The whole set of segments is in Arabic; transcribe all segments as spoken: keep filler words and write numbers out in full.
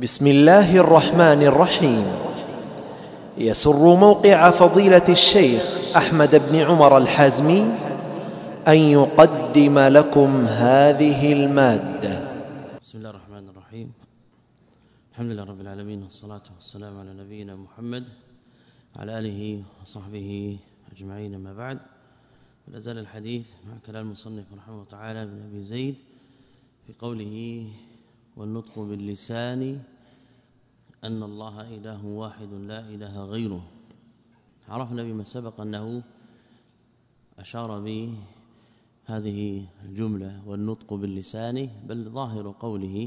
بسم الله الرحمن الرحيم. يسر موقع فضيلة الشيخ أحمد بن عمر الحازمي أن يقدم لكم هذه المادة. بسم الله الرحمن الرحيم. الحمد لله رب العالمين، والصلاة والسلام على نبينا محمد وعلى آله وصحبه أجمعين. ما بعد، لا زال الحديث مع كلام المصنف رحمه الله تعالى بن أبي زيد في قوله: والنطق باللسان أن الله إله واحد لا إله غيره. عرفنا بما سبق أنه أشار بهذه الجملة والنطق باللسان، بل ظاهر قوله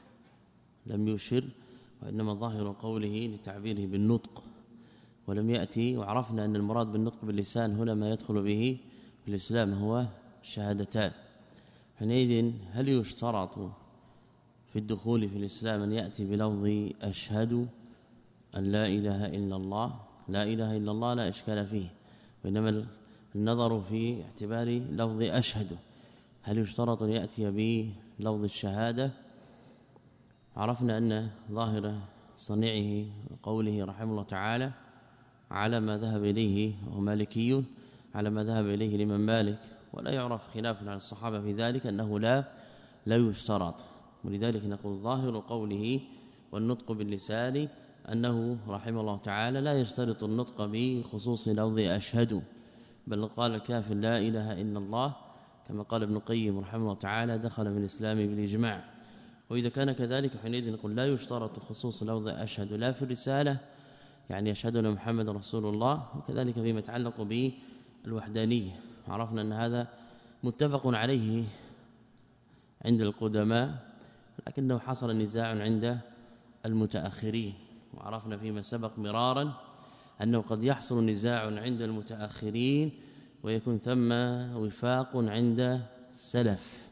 لم يشر، وإنما ظاهر قوله لتعبيره بالنطق ولم يأتي. وعرفنا أن المراد بالنطق باللسان هنا ما يدخل به في الإسلام هو الشهادتان. حينئذ هل يشترط في الدخول في الإسلام أن يأتي بلفظ أشهد أن لا إله إلا الله؟ لا إله إلا الله لا إشكال فيه، وإنما النظر في اعتبار لفظ أشهد. هل يشترط أن يأتي بلفظ الشهادة؟ عرفنا أن ظاهر صنيعه وقوله رحمه الله تعالى على ما ذهب إليه، وهو مالكي، على ما ذهب إليه الإمام مالك، ولا يعرف خلاف على الصحابة في ذلك أنه لا لا يشترط. ولذلك نقول ظاهر قوله والنطق باللسان أنه رحمه الله تعالى لا يشترط النطق بخصوص لفظ أشهد، بل قال الكافر لا إله إلا الله، كما قال ابن القيم رحمه الله تعالى دخل في الإسلام بالإجماع. وإذا كان كذلك حينئذ نقول لا يشترط خصوص لفظ أشهد لا في الرسالة، يعني أشهد أن محمد رسول الله، وكذلك فيما يتعلق بالوحدانية. عرفنا أن هذا متفق عليه عند القدماء، لكنه حصل نزاع عند المتأخرين. وعرفنا فيما سبق مرارا أنه قد يحصل نزاع عند المتأخرين ويكون ثم وفاق عند السلف،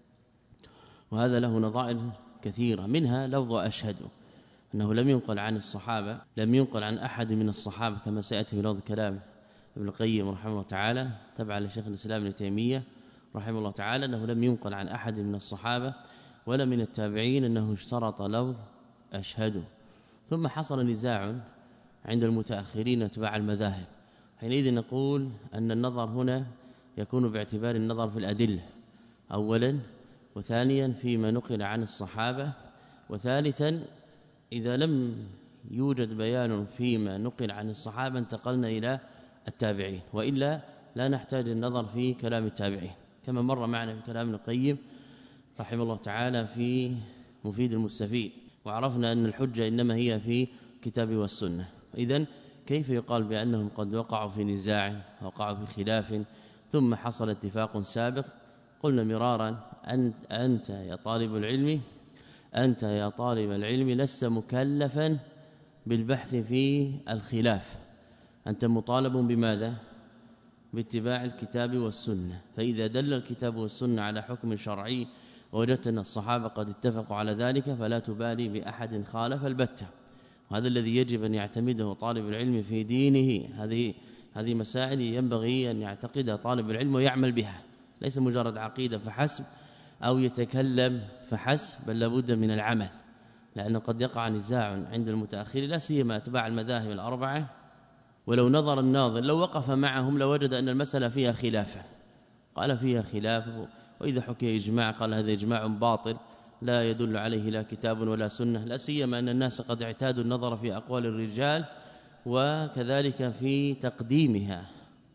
وهذا له نظائر كثيرة، منها لفظ أشهد أنه لم ينقل عن الصحابة، لم ينقل عن أحد من الصحابة، كما سيأتي بلفظ كلام ابن القيم رحمه الله تعالى تبع لشيخ الإسلام ابن تيمية رحمه الله تعالى، أنه لم ينقل عن أحد من الصحابة ولا من التابعين أنه اشترط لفظ أشهد. ثم حصل نزاع عند المتأخرين اتباع المذاهب. حينئذ نقول أن النظر هنا يكون باعتبار النظر في الأدلة أولا، وثانيا فيما نقل عن الصحابة، وثالثا إذا لم يوجد بيان فيما نقل عن الصحابة انتقلنا إلى التابعين، وإلا لا نحتاج النظر في كلام التابعين، كما مر معنا في كلام ابن القيم رحمه الله تعالى في مفيد المستفيد. وعرفنا أن الحجة إنما هي في كتاب والسنة. إذن كيف يقال بأنهم قد وقعوا في نزاع، وقعوا في خلاف، ثم حصل اتفاق سابق؟ قلنا مرارا أنت, أنت يا طالب العلم أنت يا طالب العلم لست مكلفا بالبحث في الخلاف، أنت مطالب بماذا؟ باتباع الكتاب والسنة. فإذا دل الكتاب والسنة على حكم شرعي وجدت أن الصحابة قد اتفقوا على ذلك فلا تبالي بأحد خالف البتة. وهذا الذي يجب أن يعتمده طالب العلم في دينه. هذه هذه مسائل ينبغي أن يعتقدها طالب العلم ويعمل بها، ليس مجرد عقيدة فحسب أو يتكلم فحسب، بل لابد من العمل، لأنه قد يقع نزاع عند المتأخرين لا سيما اتباع المذاهب الأربعة. ولو نظر الناظر لو وقف معهم لوجد أن المسألة فيها خلافا، قال فيها خلاف، وإذا حكي إجماع قال هذا إجماع باطل لا يدل عليه لا كتاب ولا سنة، لا سيما أن الناس قد اعتادوا النظر في أقوال الرجال وكذلك في تقديمها،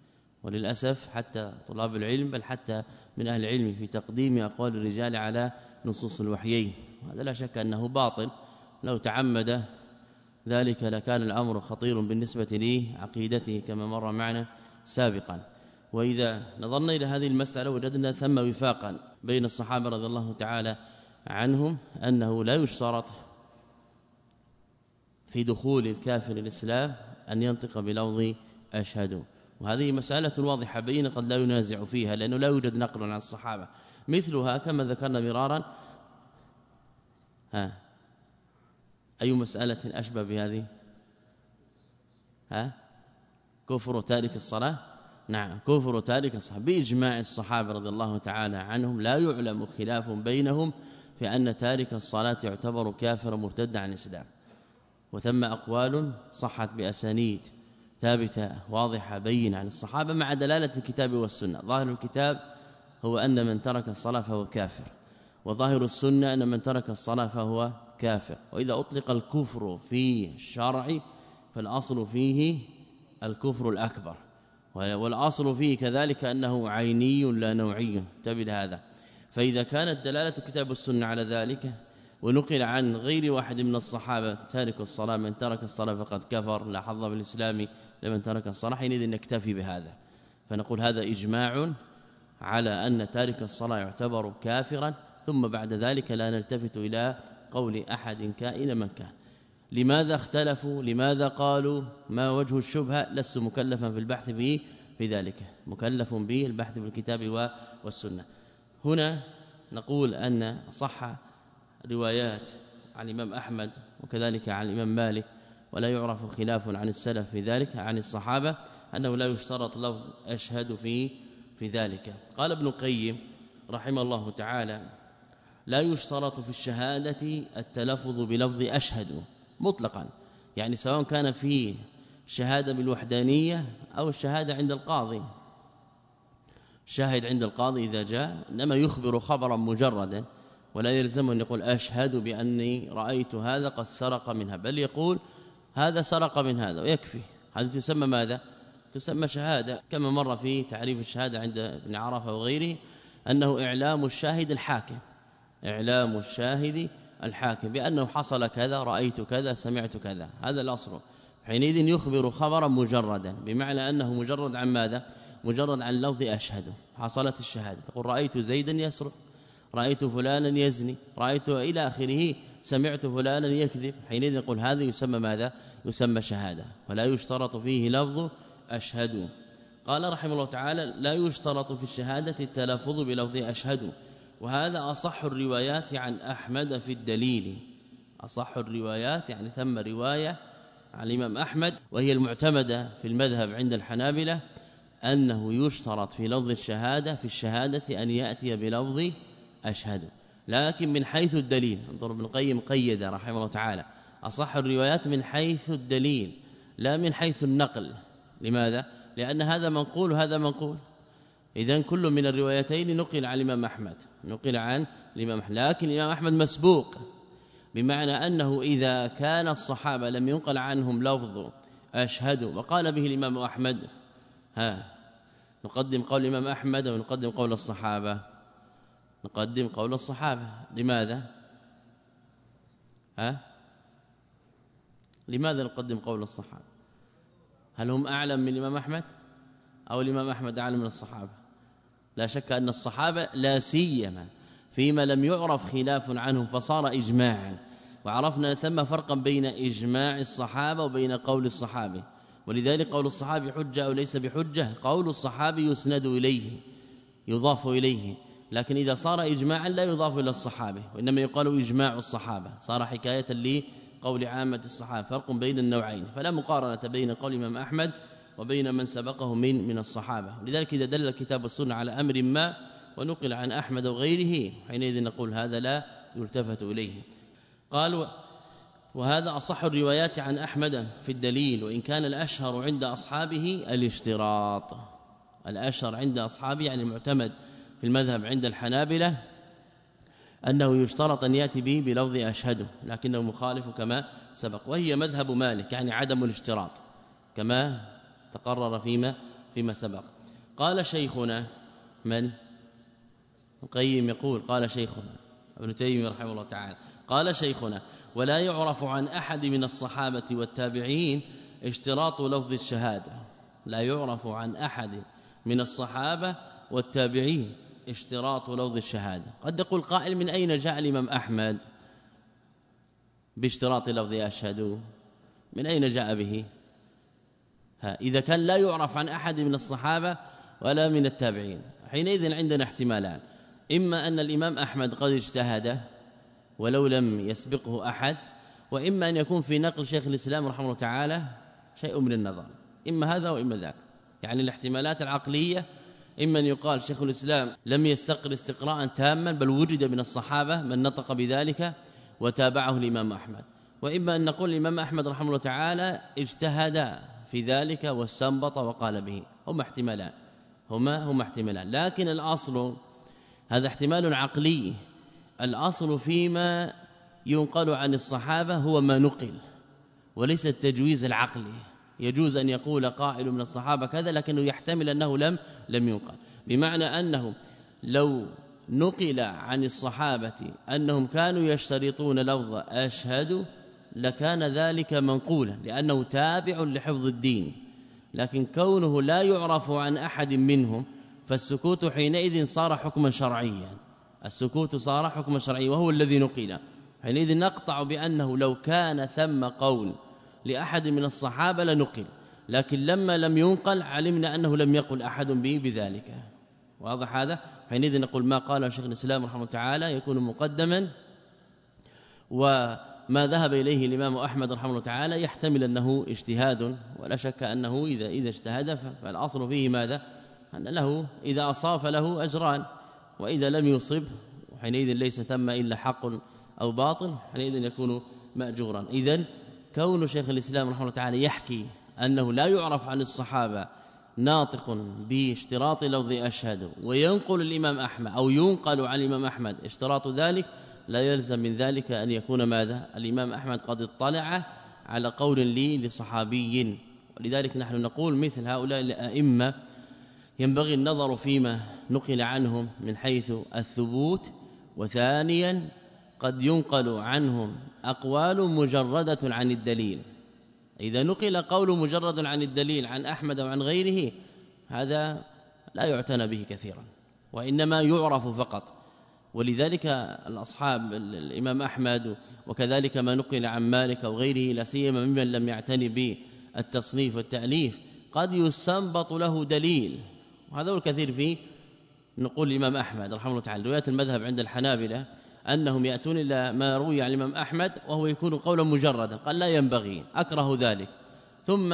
وللأسف حتى طلاب العلم بل حتى من أهل العلم في تقديم أقوال الرجال على نصوص الوحيين. هذا لا شك أنه باطل، لو تعمد ذلك لكان الأمر خطير بالنسبة لعقيدته كما مر معنا سابقا. وإذا نظرنا إلى هذه المسألة وجدنا ثم وفاقا بين الصحابة رضي الله تعالى عنهم أنه لا يشترط في دخول الكافر الإسلام أن ينطق بلفظ أشهد. وهذه مسألة واضحة بين قد لا ينازع فيها، لأنه لا يوجد نقل عن الصحابة مثلها كما ذكرنا مرارا. ها أي مسألة أشبه بهذه؟ ها كفر تارك الصلاة. نعم، كفر تارك الصلاة بإجماع الصحابة رضي الله تعالى عنهم، لا يعلم خلاف بينهم في أن تارك الصلاة يعتبر كافرا مرتدا عن الإسلام، وثم أقوال صحت بأسانيد ثابتة واضحة بين عن الصحابة مع دلالة الكتاب والسنة. ظاهر الكتاب هو أن من ترك الصلاة فهو كافر، وظاهر السنة أن من ترك الصلاة فهو كافر. وإذا أطلق الكفر في الشرع فالأصل فيه الكفر الأكبر، والأصل فيه كذلك أنه عيني لا نوعي. انتبه هذا. فإذا كانت دلالة الكتاب والسنة على ذلك ونقل عن غير واحد من الصحابة تارك الصلاة من ترك الصلاة فقد كفر لا حظ بالإسلام لمن ترك الصلاة، حينئذ نكتفي بهذا فنقول هذا إجماع على أن تارك الصلاة يعتبر كافرا، ثم بعد ذلك لا نلتفت إلى قول أحد كائن من كان. لماذا اختلفوا؟ لماذا قالوا؟ ما وجه الشبهة؟ لست مكلفا في البحث به في ذلك، مكلف به البحث في الكتاب والسنة. هنا نقول أن صح روايات عن الإمام أحمد وكذلك عن الإمام مالك، ولا يعرف خلاف عن السلف في ذلك عن الصحابة أنه لا يشترط لفظ أشهد في في ذلك. قال ابن القيم رحمه الله تعالى: لا يشترط في الشهادة التلفظ بلفظ أشهد مطلقا، يعني سواء كان في شهادة بالوحدانية أو الشهادة عند القاضي. شاهد عند القاضي إذا جاء إنما يخبر خبرا مجردا، ولا يلزم أن يقول أشهد بأني رأيت هذا قد سرق منها، بل يقول هذا سرق من هذا ويكفي. هذا تسمى ماذا؟ تسمى شهادة، كما مر في تعريف الشهادة عند ابن عرفة وغيره أنه إعلام الشاهد الحاكم، إعلام الشاهد الحاكم بأنه حصل كذا، رأيت كذا، سمعت كذا، هذا الأصل. حينئذ يخبر خبرا مجردا، بمعنى أنه مجرد عن ماذا؟ مجرد عن لفظ أشهد. حصلت الشهادة، تقول رأيت زيدا يسرق، رأيت فلانا يزني، رأيت إلى آخره، سمعت فلانا يكذب. حينئذ نقول هذا يسمى ماذا؟ يسمى شهادة، ولا يشترط فيه لفظ أشهد. قال رحمه الله تعالى: لا يشترط في الشهادة التلفظ بلفظ أشهد، وهذا أصح الروايات عن أحمد في الدليل. أصح الروايات يعني ثم رواية عن الإمام أحمد وهي المعتمدة في المذهب عند الحنابلة أنه يشترط في لفظ الشهادة في الشهادة أن يأتي بلفظ أشهد، لكن من حيث الدليل. انظر ابن القيم قيد رحمه الله تعالى أصح الروايات من حيث الدليل لا من حيث النقل. لماذا؟ لأن هذا منقول وهذا منقول، إذن كل من الروايتين نقل عن الإمام أحمد، نقل عن الإمام أحمد، لكن الإمام أحمد مسبوق، بمعنى أنه إذا كان الصحابة لم ينقل عنهم لفظ أشهد وقال به الإمام أحمد، ها نقدم قول الإمام أحمد ونقدم قول الصحابة؟ نقدم قول الصحابة. لماذا؟ ها لماذا نقدم قول الصحابة؟ هل هم أعلم من الإمام أحمد أو الإمام أحمد أعلم من الصحابة؟ لا شك أن الصحابة لا سيما فيما لم يعرف خلاف عنهم فصار إجماعا، وعرفنا ثم فرقا بين إجماع الصحابة وبين قول الصحابي، ولذلك قول الصحابي حجة أو ليس بحجة، قول الصحابي يسند إليه يضاف إليه، لكن إذا صار إجماعا لا يضاف إلى الصحابة، وإنما يقال إجماع الصحابة، صار حكاية لقول عامة الصحابة. فرق بين النوعين، فلا مقارنة بين قول الإمام أحمد وبين من سبقه من من الصحابة. لذلك إذا دل الكتاب والسنة على أمر ما ونقل عن أحمد وغيره حينئذ نقول هذا لا يلتفت إليه. قال: وهذا أصح الروايات عن أحمد في الدليل، وإن كان الأشهر عند أصحابه الاشتراط. الأشهر عند أصحابه يعني المعتمد في المذهب عند الحنابلة أنه يشترط أن يأتي به بلفظ أشهد، لكنه مخالف كما سبق، وهي مذهب مالك يعني عدم الاشتراط كما تقرر فيما فيما سبق. قال شيخنا من القيم يقول قال شيخنا ابن تيمية رحمه الله تعالى قال شيخنا: ولا يعرف عن أحد من الصحابة والتابعين اشتراط لفظ الشهادة. لا يعرف عن أحد من الصحابة والتابعين اشتراط لفظ الشهادة. قد يقول قائل: من أين جاء الإمام أحمد باشتراط لفظ أشهد؟ من أين جاء به؟ ها إذا كان لا يعرف عن أحد من الصحابة ولا من التابعين، حينئذ عندنا احتمالان: إما أن الإمام أحمد قد اجتهد ولو لم يسبقه أحد، وإما أن يكون في نقل شيخ الإسلام رحمه الله تعالى شيء من النظر، إما هذا وإما ذاك. يعني الاحتمالات العقلية إما أن يقال شيخ الإسلام لم يستقر استقراء تاما بل وجد من الصحابة من نطق بذلك وتابعه الإمام أحمد، وإما أن نقول الإمام أحمد رحمه الله تعالى اجتهد في ذلك واستنبط وقال به. هما احتمالان هما هما احتمالان لكن الأصل هذا احتمال عقلي، الأصل فيما ينقل عن الصحابة هو ما نقل وليس التجويز العقلي. يجوز أن يقول قائل من الصحابة كذا لكنه يحتمل أنه لم لم ينقل، بمعنى أنه لو نقل عن الصحابة أنهم كانوا يشترطون لفظ أشهد لكان ذلك منقولا لأنه تابع لحفظ الدين، لكن كونه لا يعرف عن أحد منهم فالسكوت حينئذ صار حكما شرعيا، السكوت صار حكما شرعيا وهو الذي نقل. حينئذ نقطع بأنه لو كان ثم قول لأحد من الصحابة لنقل، لكن لما لم ينقل علمنا أنه لم يقل أحد به بذلك. واضح هذا؟ حينئذ نقول ما قال شيخ الإسلام رحمه الله تعالى يكون مقدما، وما ذهب إليه الإمام أحمد رحمه الله تعالى يحتمل أنه اجتهاد، ولا شك أنه إذا إذا اجتهد فالأصل فيه ماذا؟ أن له إذا أصاب له أجران، وإذا لم يصب حينئذ ليس ثم إلا حق أو باطل حينئذ يكون مأجورا. إذن كون شيخ الإسلام رحمه الله تعالى يحكي أنه لا يعرف عن الصحابة ناطق باشتراط لفظ أشهد وينقل الإمام أحمد أو ينقل عن الإمام أحمد اشتراط ذلك، لا يلزم من ذلك أن يكون ماذا؟ الإمام أحمد قد اطلع على قول لي لصحابي. ولذلك نحن نقول مثل هؤلاء الأئمة ينبغي النظر فيما نقل عنهم من حيث الثبوت، وثانيا قد ينقل عنهم أقوال مجردة عن الدليل. إذا نقل قول مجرد عن الدليل عن أحمد وعن غيره هذا لا يعتنى به كثيرا وإنما يعرف فقط. ولذلك الأصحاب الإمام أحمد وكذلك ما نقل عن مالك وغيره لا سيما ممن لم يعتني بالتصنيف والتأليف قد يستنبط له دليل، وهذا هو الكثير فيه. نقول الإمام أحمد رحمه الله تعالى رواية المذهب عند الحنابلة أنهم يأتون إلى ما روي عن الإمام أحمد وهو يكون قولا مجردا، قال لا ينبغي أكره ذلك، ثم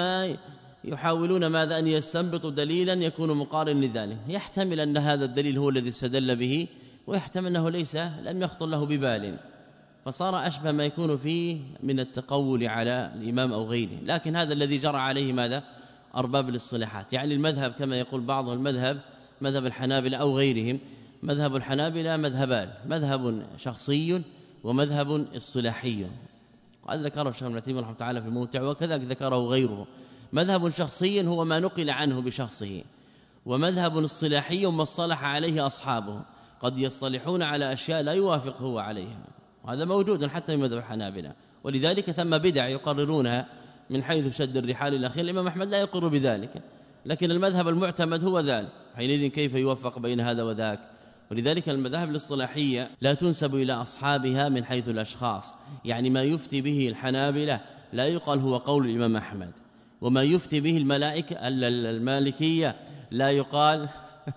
يحاولون ماذا أن يستنبطوا دليلا يكون مقارن لذلك، يحتمل أن هذا الدليل هو الذي استدل به ويحتمل أنه ليس لم يخطر له ببال، فصار أشبه ما يكون فيه من التقول على الإمام أو غيره. لكن هذا الذي جرى عليه ماذا؟ أرباب الاصطلاحات، يعني المذهب كما يقول بعض المذهب مذهب الحنابلة أو غيرهم، مذهب الحنابلة مذهبان، مذهب شخصي ومذهب اصطلاحي، وهذا ذكره الشيخ ابن تيمية رحمه الله تعالى في الممتع وكذلك ذكره غيره. مذهب شخصي هو ما نقل عنه بشخصه، ومذهب اصطلاحي ما اصطلح عليه أصحابه، قد يصطلحون على أشياء لا يوافق هو عليها، وهذا موجود حتى في مذهب الحنابلة. ولذلك ثم بدع يقررونها من حيث شد الرحال الأخير. الإمام أحمد لا يقر بذلك، لكن المذهب المعتمد هو ذلك، حينئذ كيف يوفق بين هذا وذاك؟ ولذلك المذاهب الاصطلاحية لا تنسب إلى أصحابها من حيث الأشخاص، يعني ما يفتي به الحنابلة لا يقال هو قول الإمام أحمد، وما يفتي به الملائكة المالكية لا يقال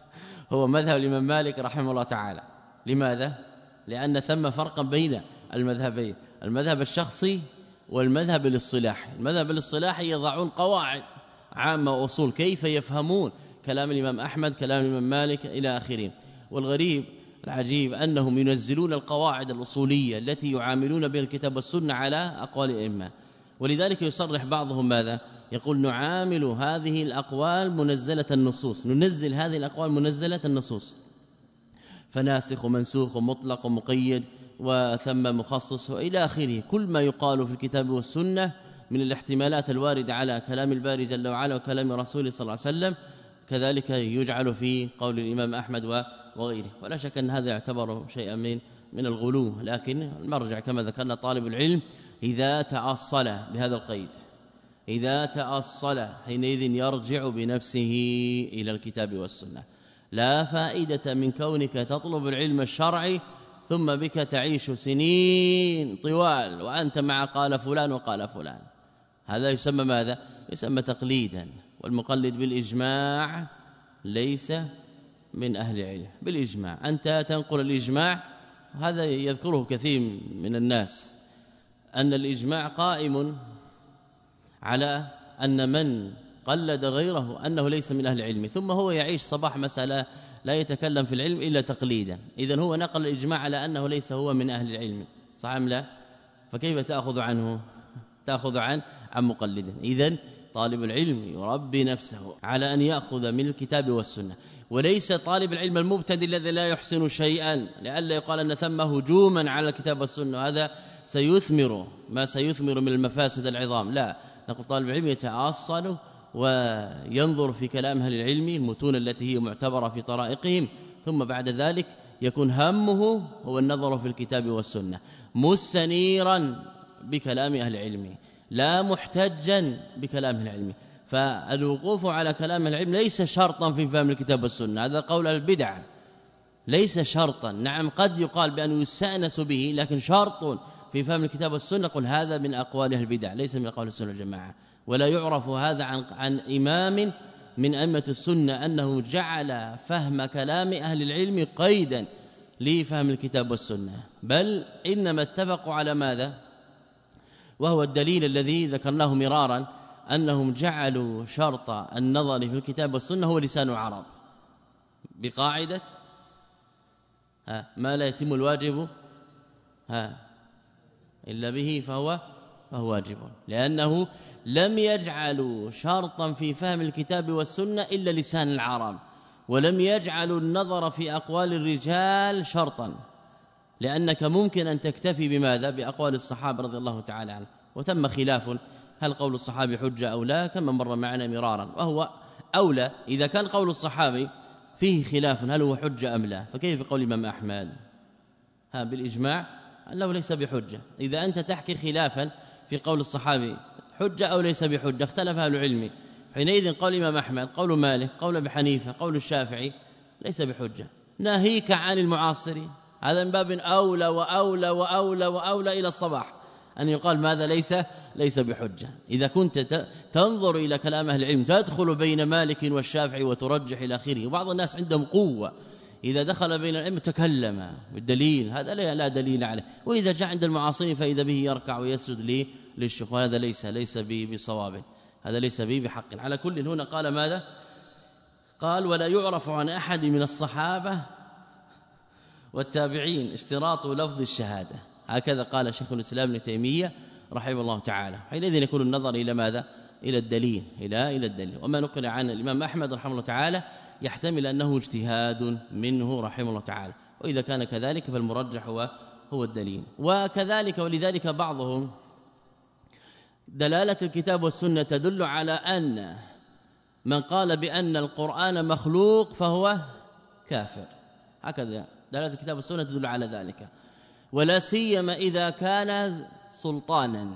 هو مذهب الإمام مالك رحمه الله تعالى. لماذا؟ لأن ثم فرقا بين المذهبين، المذهب الشخصي والمذهب الاصطلاحي. المذهب الاصطلاحي يضعون قواعد عامة وأصول كيف يفهمون كلام الإمام أحمد كلام الإمام مالك إلى آخره. والغريب العجيب أنهم ينزلون القواعد الأصولية التي يعاملون بها الكتاب والسنة على أقوال الأئمة، ولذلك يصرح بعضهم ماذا؟ يقول نعامل هذه الأقوال منزلة النصوص، ننزل هذه الأقوال منزلة النصوص، فناسخ ومنسوخ ومطلق ومقيد وثم مخصص وإلى آخره. كل ما يقال في الكتاب والسنة من الاحتمالات الواردة على كلام الباري جل وعلا وكلام رسوله صلى الله عليه وسلم كذلك يجعل في قول الإمام أحمد وغيره. ولا شك أن هذا يعتبر شيئا من من الغلو، لكن المرجع كما ذكرنا طالب العلم إذا تأصل بهذا القيد، إذا تأصل حينئذ يرجع بنفسه إلى الكتاب والسنة. لا فائدة من كونك تطلب العلم الشرعي ثم بك تعيش سنين طوال وأنت مع قال فلان وقال فلان، هذا يسمى ماذا؟ يسمى تقليدا. والمقلد بالإجماع ليس من أهل العلم، بالإجماع أنت تنقل الإجماع، هذا يذكره كثير من الناس أن الإجماع قائم على أن من قلد غيره أنه ليس من أهل العلم، ثم هو يعيش صباح مسألة لا يتكلم في العلم إلا تقليدا، إذن هو نقل الإجماع على أنه ليس هو من أهل العلم، صح أم لا؟ فكيف تأخذ عنه؟ تأخذ عن عن مقلد. إذن طالب العلم يربي نفسه على أن يأخذ من الكتاب والسنة، وليس طالب العلم المبتدئ الذي لا يحسن شيئا لئلا يقال أن ثم هجوما على الكتاب والسنة، هذا سيثمر ما سيثمر من المفاسد العظام. لا، نقول طالب العلم يتأصل وينظر في كلام أهل العلم المتون التي هي معتبرة في طرائقهم، ثم بعد ذلك يكون همه هو النظر في الكتاب والسنة مستنيرا بكلام أهل العلم لا محتجا بكلام أهل العلم. فالوقوف على كلام العلم ليس شرطا في فهم الكتاب والسنة، هذا قول البدع، ليس شرطا. نعم قد يقال بأنه يستأنس به، لكن شرط في فهم الكتاب والسنة قل هذا من أقوال البدع ليس من أقوال السنة والجماعة. ولا يعرف هذا عن, عن إمام من أئمة السنة أنه جعل فهم كلام أهل العلم قيدا لفهم الكتاب والسنة، بل إنما اتفقوا على ماذا؟ وهو الدليل الذي ذكرناه مرارا، أنهم جعلوا شرط النظر في الكتاب والسنة هو لسان العرب، بقاعدة ها ما لا يتم الواجب ها إلا به فهو فهو واجب، لأنه لم يجعلوا شرطا في فهم الكتاب والسنة إلا لسان العرب، ولم يجعلوا النظر في أقوال الرجال شرطا، لأنك ممكن أن تكتفي بماذا؟ بأقوال الصحابة رضي الله تعالى عنهم، وتم خلاف هل قول الصحابي حجة أو لا كما مر معنا مرارا، وهو أولى إذا كان قول الصحابي فيه خلاف هل هو حجة أم لا، فكيف قول الإمام أحمد ها بالإجماع أنه ليس بحجة؟ إذا أنت تحكي خلافا في قول الصحابي حجة أو ليس بحجة اختلف أهل العلم، حينئذ قول الإمام أحمد قول مالك قول أبي حنيفة قول الشافعي ليس بحجة، ناهيك عن المعاصرين، هذا من باب أولى وأولى وأولى وأولى إلى الصباح أن يقال ماذا ليس ليس بحجة. إذا كنت تنظر إلى كلام أهل العلم تدخل بين مالك والشافعي وترجح إلى آخره، وبعض الناس عندهم قوة إذا دخل بين العلم تكلم بالدليل، هذا لا دليل عليه، وإذا جاء عند المعاصرين فإذا به يركع ويسجد ليه للشيخ، وهذا ليس ليس به بصواب، هذا ليس به بحق. على كل هنا قال ماذا؟ قال ولا يعرف عن أحد من الصحابة والتابعين اشتراط لفظ الشهادة، هكذا قال شيخ الإسلام ابن تيمية رحمه الله تعالى. حينئذ يكون النظر إلى ماذا؟ إلى الدليل، إلى إلى الدليل. وما نقل عن الإمام أحمد رحمه الله تعالى يحتمل أنه اجتهاد منه رحمه الله تعالى، وإذا كان كذلك فالمرجح هو هو الدليل. وكذلك ولذلك بعضهم دلالة الكتاب والسنة تدل على أن من قال بأن القرآن مخلوق فهو كافر، هكذا دلالة الكتاب والسنة تدل على ذلك، ولا سيما إذا كان سلطانا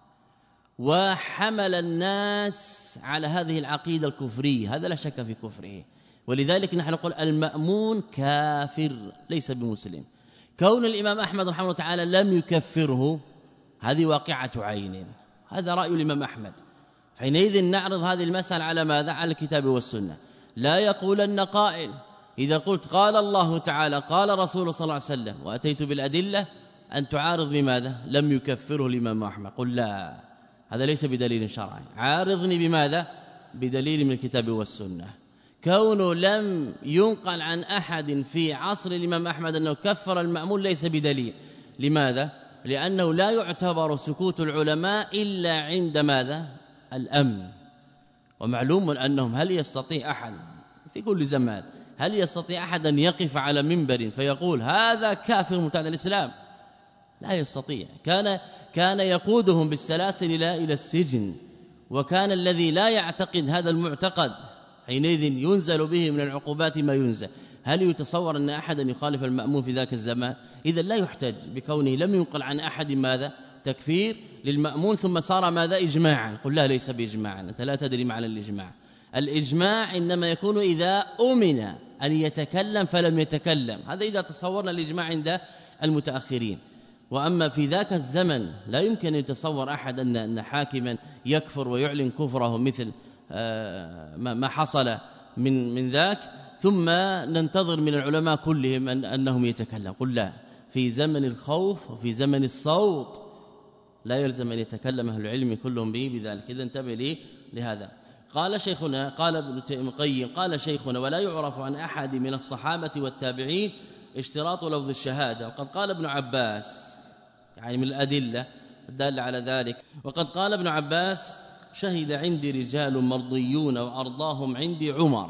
وحمل الناس على هذه العقيدة الكفرية، هذا لا شك في كفره. ولذلك نحن نقول المأمون كافر ليس بمسلم. كون الإمام أحمد رحمه الله تعالى لم يكفره هذه واقعة عين، هذا رأي الإمام أحمد. حينئذ نعرض هذه المسألة على ماذا؟ على الكتاب والسنة. لا يقولن قائل إذا قلت قال الله تعالى قال رسول صلى الله عليه وسلم وأتيت بالأدلة أن تعارض بماذا؟ لم يكفره الإمام أحمد، قل لا، هذا ليس بدليل شرعي، عارضني بماذا؟ بدليل من الكتاب والسنة. كونه لم ينقل عن أحد في عصر الإمام أحمد أنه كفر المأمون ليس بدليل. لماذا؟ لأنه لا يعتبر سكوت العلماء إلا عند ماذا؟ الأمن. ومعلوم أنهم هل يستطيع أحد في كل زمان هل يستطيع أحد أن يقف على منبر فيقول هذا كافر مرتد الإسلام؟ لا يستطيع. كان كان يقودهم بالسلاسل إلى إلى السجن، وكان الذي لا يعتقد هذا المعتقد حينئذ ينزل به من العقوبات ما ينزل. هل يتصور أن أحدا يخالف المأمون في ذاك الزمان؟ إذا لا يحتج بكونه لم ينقل عن أحد ماذا؟ تكفير للمأمون ثم صار ماذا؟ إجماعا. قل لا، ليس بإجماعا، أنت لا تدري معنى الإجماع. الإجماع إنما يكون إذا أمن أن يتكلم فلم يتكلم، هذا إذا تصورنا الإجماع عند المتأخرين. وأما في ذاك الزمن لا يمكن أن يتصور أحد أن حاكما يكفر ويعلن كفره مثل ما حصل من من ذاك ثم ننتظر من العلماء كلهم أن أنهم يتكلم. قل لا، في زمن الخوف وفي زمن الصوت لا يلزم أن يتكلم أهل العلم كلهم به بذلك. إذا انتبه لي لهذا. قال شيخنا قال ابن القيم قال شيخنا ولا يعرف عن أحد من الصحابة والتابعين اشتراط لفظ الشهادة. وقد قال ابن عباس يعني من الأدلة الدالة على ذلك، وقد قال ابن عباس شهد عندي رجال مرضيون وأرضاهم عندي عمر.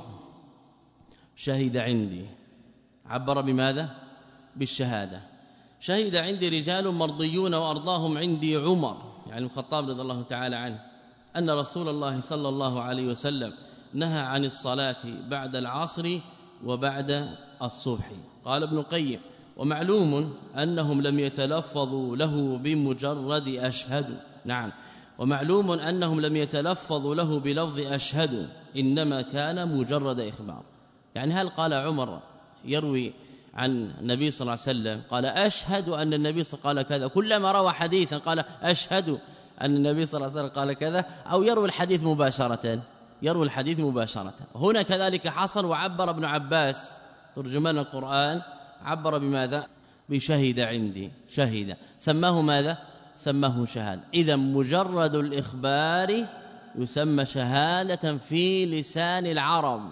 شهد عندي عبر بماذا؟ بالشهادة. شهد عندي رجال مرضيون وأرضاهم عندي عمر يعني الخطاب رضي الله تعالى عنه أن رسول الله صلى الله عليه وسلم نهى عن الصلاة بعد العصر وبعد الصبح. قال ابن القيم ومعلوم أنهم لم يتلفظوا له بمجرد أشهد. نعم ومعلوم أنهم لم يتلفظوا له بلفظ أشهد، إنما كان مجرد إخبار. يعني هل قال عمر يروي عن النبي صلى الله عليه وسلم قال أشهد أن النبي صلى الله عليه وسلم قال كذا، كلما روى حديثا قال أشهد أن النبي صلى الله عليه وسلم قال كذا، أو يروي الحديث مباشرة يروي الحديث مباشرة. هنا كذلك حصل، وعبر ابن عباس ترجمان القرآن عبر بماذا؟ بشهد عندي. شهد سماه ماذا؟ سماه شهادة. إذا مجرد الإخبار يسمى شهادة في لسان العرب،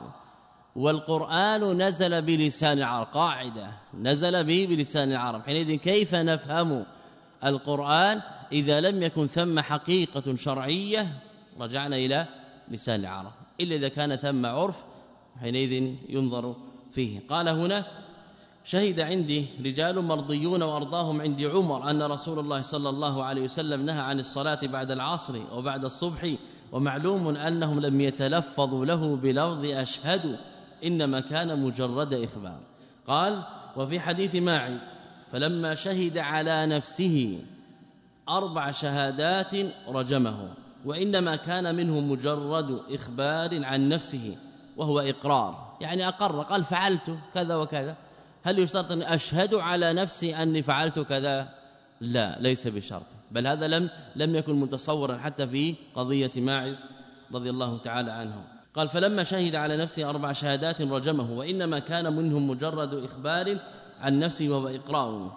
والقرآن نزل بلسان العرب، قاعدة نزل به بلسان العرب. حينئذ كيف نفهم القرآن إذا لم يكن ثم حقيقة شرعية؟ رجعنا إلى لسان العرب، إلا إذا كان ثم عرف حينئذ ينظر فيه. قال هنا شهد عندي رجال مرضيون وأرضاهم عندي عمر أن رسول الله صلى الله عليه وسلم نهى عن الصلاة بعد العصر وبعد الصبح، ومعلوم أنهم لم يتلفظوا له بلفظ أشهد، إنما كان مجرد إخبار. قال وفي حديث ماعز فلما شهد على نفسه أربع شهادات رجمه، وإنما كان منه مجرد إخبار عن نفسه وهو إقرار، يعني أقر قال فعلت كذا وكذا. هل يشترط أن أشهد على نفسي أني فعلت كذا؟ لا، ليس بشرط، بل هذا لم لم يكن متصورا حتى في قضية ماعز رضي الله تعالى عنه. قال فلما شهد على نفسه أربع شهادات رجمه، وإنما كان منهم مجرد إخبار عن نفسه وهو إقرار.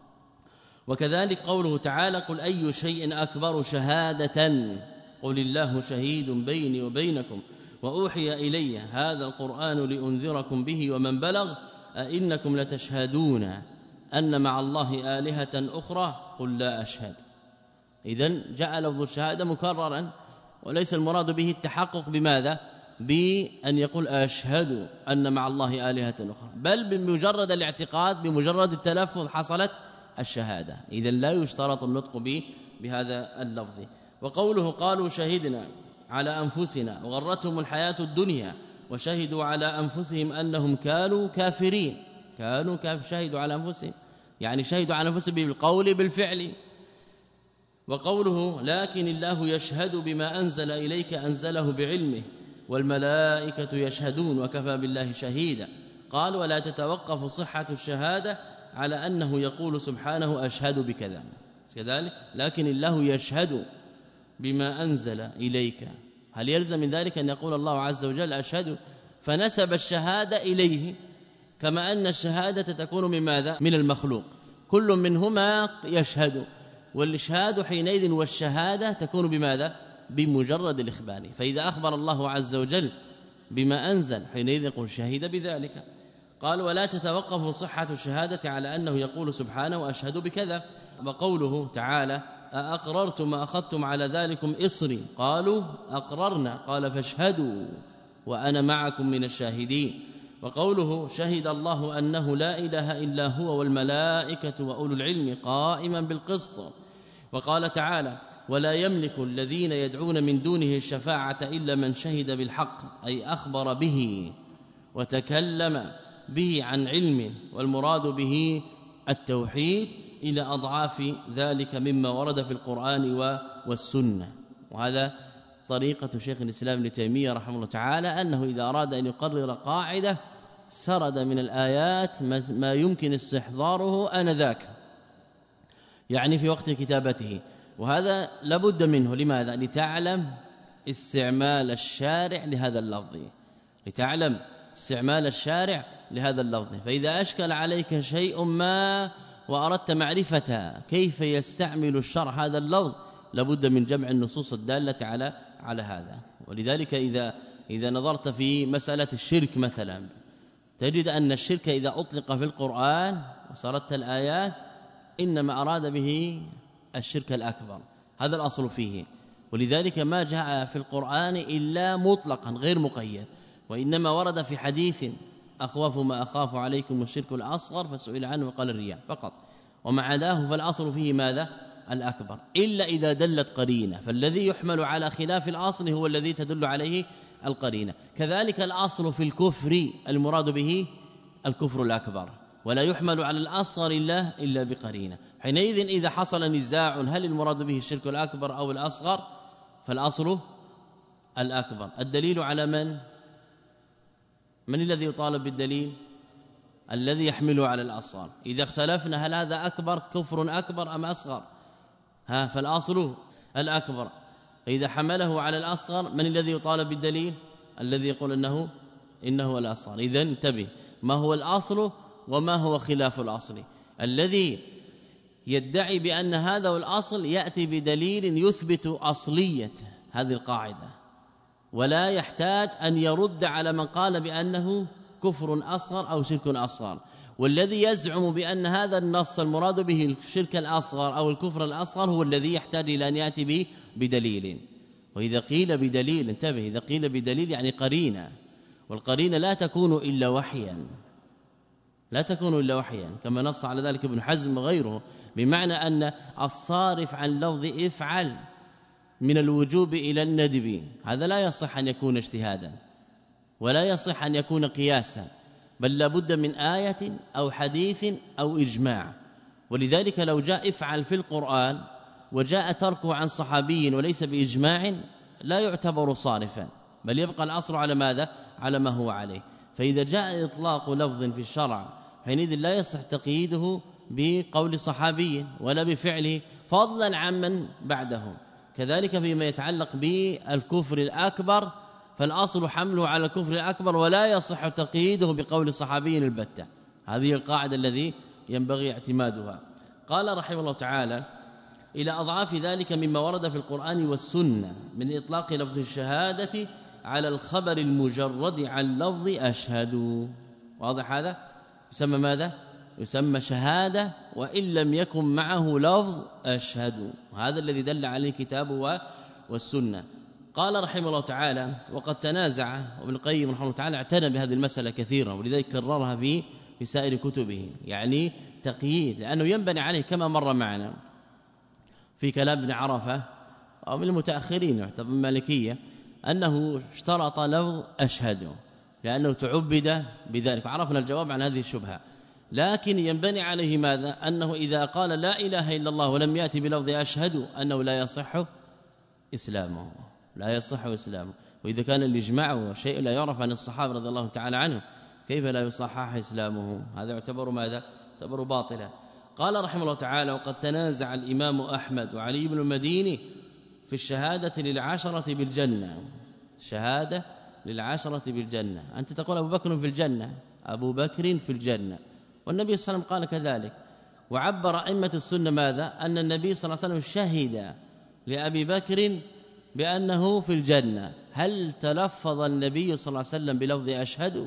وكذلك قوله تعالى قل أي شيء أكبر شهادة قل الله شهيد بيني وبينكم وأوحي إلي هذا القرآن لأنذركم به ومن بلغ أئنكم لتشهدون أن مع الله آلهة أخرى قل لا أشهد. إذن جاء لفظ الشهادة مكررا، وليس المراد به التحقق بماذا؟ بأن يقول أشهد أن مع الله آلهة أخرى، بل بمجرد الاعتقاد بمجرد التلفظ حصلت الشهادة. إذن لا يشترط النطق به بهذا اللفظ. وقوله قالوا شهدنا على أنفسنا وغرتهم الحياة الدنيا وشهدوا على أنفسهم أنهم كانوا كافرين. كانوا كافرين، شهدوا على أنفسهم يعني شهدوا على أنفسهم بالقول بالفعل. وقوله لكن الله يشهد بما أنزل إليك أنزله بعلمه والملائكة يشهدون وكفى بالله شهيدا. قال ولا تتوقف صحة الشهادة على أنه يقول سبحانه أشهد بكذا، كذلك لكن الله يشهد بما أنزل إليك. هل يلزم من ذلك أن يقول الله عز وجل أشهد فنسب الشهادة إليه، كما أن الشهادة تكون من ماذا؟ من المخلوق، كل منهما يشهد، والإشهاد حينئذ والشهادة تكون بماذا؟ بمجرد الإخبار. فإذا أخبر الله عز وجل بما أنزل حينئذ يقول شهد بذلك. قال ولا تتوقف صحة الشهادة على أنه يقول سبحانه وأشهد بكذا. وقوله تعالى أأقررتم أخذتم على ذلكم إصري قالوا أقررنا قال فاشهدوا وأنا معكم من الشاهدين. وقوله شهد الله أنه لا إله إلا هو والملائكة وأولو العلم قائما بالقسط. وقال تعالى ولا يملك الذين يدعون من دونه الشفاعة إلا من شهد بالحق، أي أخبر به وتكلم به عن علم، والمراد به التوحيد إلى أضعاف ذلك مما ورد في القرآن والسنة. وهذا طريقة شيخ الإسلام ابن تيمية رحمه الله تعالى، أنه إذا أراد أن يقرر قاعدة سرد من الآيات ما يمكن استحضاره آنذاك، يعني في وقت كتابته. وهذا لابد منه، لماذا؟ لتعلم استعمال الشارع لهذا اللفظ، لتعلم استعمال الشارع لهذا اللفظ. فإذا أشكل عليك شيء ما وأردت معرفة كيف يستعمل الشرع هذا اللفظ، لابد من جمع النصوص الدالة على على هذا. ولذلك إذا إذا نظرت في مسألة الشرك مثلا تجد أن الشرك إذا أطلق في القرآن وسردت الآيات إنما أراد به الشرك الأكبر، هذا الأصل فيه. ولذلك ما جاء في القرآن إلا مطلقا غير مقيد، وإنما ورد في حديث أخوف ما أخاف عليكم الشرك الأصغر فسئل عنه وقال الرياء فقط، ومع عداه فالأصل فيه ماذا؟ الأكبر، إلا إذا دلت قرينة، فالذي يحمل على خلاف الأصل هو الذي تدل عليه القرينة. كذلك الأصل في الكفر المراد به الكفر الأكبر، ولا يحمل على الأصغر إلا إلا بقرينة. حينئذ إذا حصل نزاع هل المراد به الشرك الأكبر أو الأصغر فالأصل الأكبر. الدليل على من؟ من الذي يطالب بالدليل؟ الذي يحمله على الأصغر. إذا اختلفنا هل هذا أكبر كفر أكبر أم أصغر؟ ها فالأصل الأكبر. إذا حمله على الأصغر من الذي يطالب بالدليل؟ الذي يقول إنه إنه الأصغر. إذن انتبه ما هو الأصل وما هو خلاف الأصل. الذي يدعي بأن هذا هو الأصل يأتي بدليل يثبت أصلية هذه القاعدة، ولا يحتاج أن يرد على من قال بأنه كفر أصغر أو شرك أصغر. والذي يزعم بأن هذا النص المراد به الشرك الأصغر أو الكفر الأصغر هو الذي يحتاج إلى أن يأتي به بدليل. وإذا قيل بدليل انتبه، إذا قيل بدليل يعني قرينة، والقرينة لا تكون إلا وحيا، لا تكون إلا وحيا كما نص على ذلك ابن حزم وغيره، بمعنى أن الصارف عن لفظ افعل من الوجوب إلى الندب هذا لا يصح أن يكون اجتهادا ولا يصح أن يكون قياسا، بل لابد من آية أو حديث أو إجماع. ولذلك لو جاء افعل في القرآن وجاء تركه عن صحابي وليس بإجماع لا يعتبر صارفا، بل يبقى الأصل على ماذا؟ على ما هو عليه. فإذا جاء إطلاق لفظ في الشرع حينئذ لا يصح تقييده بقول صحابي ولا بفعله فضلا عمن بعده. كذلك فيما يتعلق بالكفر الأكبر فالأصل حمله على الكفر الأكبر ولا يصح تقييده بقول صحابي البتة. هذه القاعدة الذي ينبغي اعتمادها. قال رحمه الله تعالى إلى أضعاف ذلك مما ورد في القرآن والسنة من إطلاق لفظ الشهادة على الخبر المجرد عن لفظ أشهد. واضح هذا؟ يسمى ماذا؟ يسمى شهادة وإن لم يكن معه لفظ أشهد، وهذا الذي دل عليه الكتاب والسنة. قال رحمه الله تعالى وقد تنازع ابن القيم رحمه الله تعالى اعتنى بهذه المسألة كثيرا، ولذلك كررها في في سائر كتبه، يعني تقييد، لأنه ينبني عليه كما مر معنا في كلام ابن عرفة أو من المتأخرين يعتبر المالكية أنه اشترط لفظ أشهد لأنه تعبد بذلك، وعرفنا الجواب عن هذه الشبهة. لكن ينبني عليه ماذا؟ أنه إذا قال لا إله إلا الله ولم يأتي بلفظ أشهد أنه لا يصح إسلامه، لا يصح إسلامه. وإذا كان الإجماع شيء لا يعرف عن الصحابة رضي الله تعالى عنهم كيف لا يصحح إسلامه؟ هذا يعتبر ماذا؟ يعتبر باطلا. قال رحمه الله تعالى وقد تنازع الإمام أحمد وعلي بن المديني في الشهادة للعشرة بالجنة، شهادة للعشرة بالجنة. أنت تقول أبو بكر في الجنة، أبو بكر في الجنة، والنبي صلى الله عليه وسلم قال كذلك. وعبر أئمة السنة ماذا؟ أن النبي صلى الله عليه وسلم شهد لأبي بكر بأنه في الجنة. هل تلفظ النبي صلى الله عليه وسلم بلفظ أشهد؟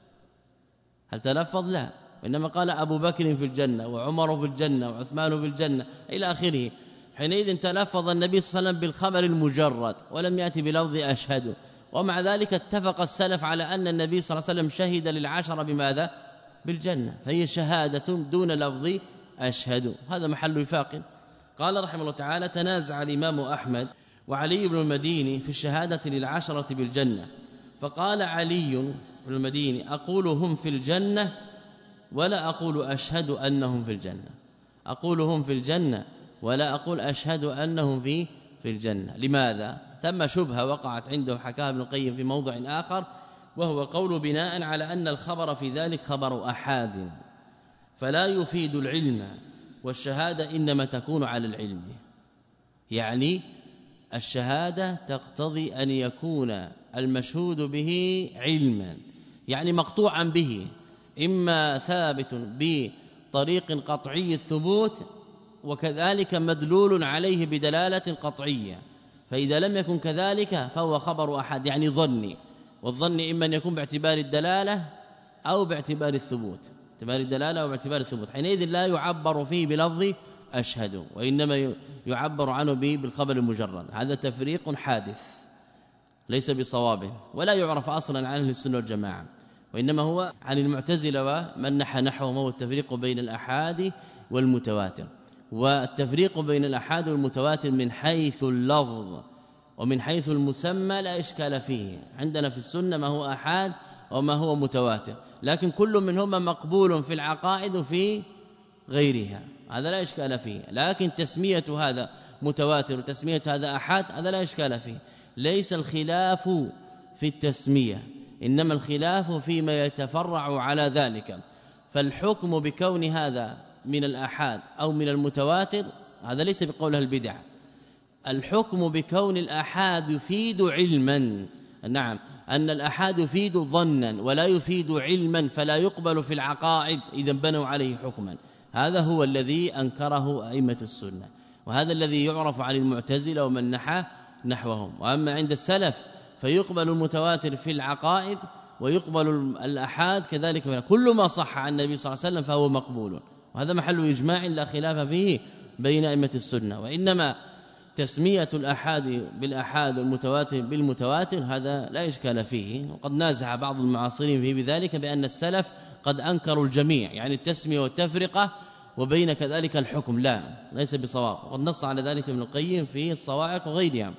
هل تلفظ؟ لا، وإنما قال أبو بكر في الجنة وعمر في الجنة وعثمان في الجنة إلى آخره. حينئذ تلفظ النبي صلى الله عليه وسلم بالخبر المجرد ولم يأتي بلفظ أشهد. ومع ذلك اتفق السلف على أن النبي صلى الله عليه وسلم شهد للعشرة بماذا؟ بالجنة، فهي شهادة دون لفظ أشهد، هذا محل وفاق. قال رحمه الله تعالى تنازع الإمام أحمد وعلي بن المديني في الشهادة للعشرة بالجنة، فقال علي بن المديني أقول هم في الجنة ولا أقول أشهد أنهم في الجنة، أقول هم في الجنة ولا أقول أشهد أنهم في في الجنة. لماذا؟ ثم شبهة وقعت عنده حكاها ابن القيم في موضع آخر، وهو قول بناء على أن الخبر في ذلك خبر أحاد فلا يفيد العلم، والشهادة إنما تكون على العلم. يعني الشهادة تقتضي أن يكون المشهود به علما، يعني مقطوعا به، إما ثابت بطريق قطعي الثبوت وكذلك مدلول عليه بدلالة قطعية، فإذا لم يكن كذلك فهو خبر أحد يعني ظني، والظن إما أن يكون باعتبار الدلالة أو باعتبار الثبوت، باعتبار الدلالة أو باعتبار الثبوت، حينئذ لا يعبر فيه بلفظ أشهد، وإنما يعبر عنه به بالخبر المجرد. هذا تفريق حادث ليس بصواب، ولا يعرف أصلا عن أهل السنة والجماعة، وإنما هو عن المعتزلة ومن نحى نحوهم، هو التفريق بين الأحاد والمتواتر. والتفريق بين الأحاد والمتواتر من حيث اللفظ ومن حيث المسمى لا إشكال فيه. عندنا في السنة ما هو أحاد وما هو متواتر، لكن كل منهما مقبول في العقائد وفي غيرها، هذا لا إشكال فيه. لكن تسمية هذا متواتر وتسمية هذا أحاد هذا لا إشكال فيه. ليس الخلاف في التسمية، إنما الخلاف فيما يتفرع على ذلك. فالحكم بكون هذا من الآحاد أو من المتواتر هذا ليس بقول أهل البدع. الحكم بكون الآحاد يفيد علما، نعم، أن الآحاد يفيد ظنا ولا يفيد علما، فلا يقبل في العقائد إذا بنوا عليه حكما. هذا هو الذي أنكره أئمة السنة، وهذا الذي يعرف عن المعتزلة ومن نحى نحوهم. وأما عند السلف فيقبل المتواتر في العقائد ويقبل الآحاد كذلك، كل ما صح عن النبي صلى الله عليه وسلم فهو مقبول، وهذا محل إجماع لا خلاف فيه بين أئمة السنة. وإنما تسمية الآحاد بالآحاد والمتواتر بالمتواتر هذا لا إشكال فيه، وقد نازع بعض المعاصرين فيه بذلك بأن السلف قد أنكروا الجميع، يعني التسمية والتفرقة وبين كذلك الحكم، لا ليس بصواب. وقد نص على ذلك ابن القيم في الصواعق وغيرها،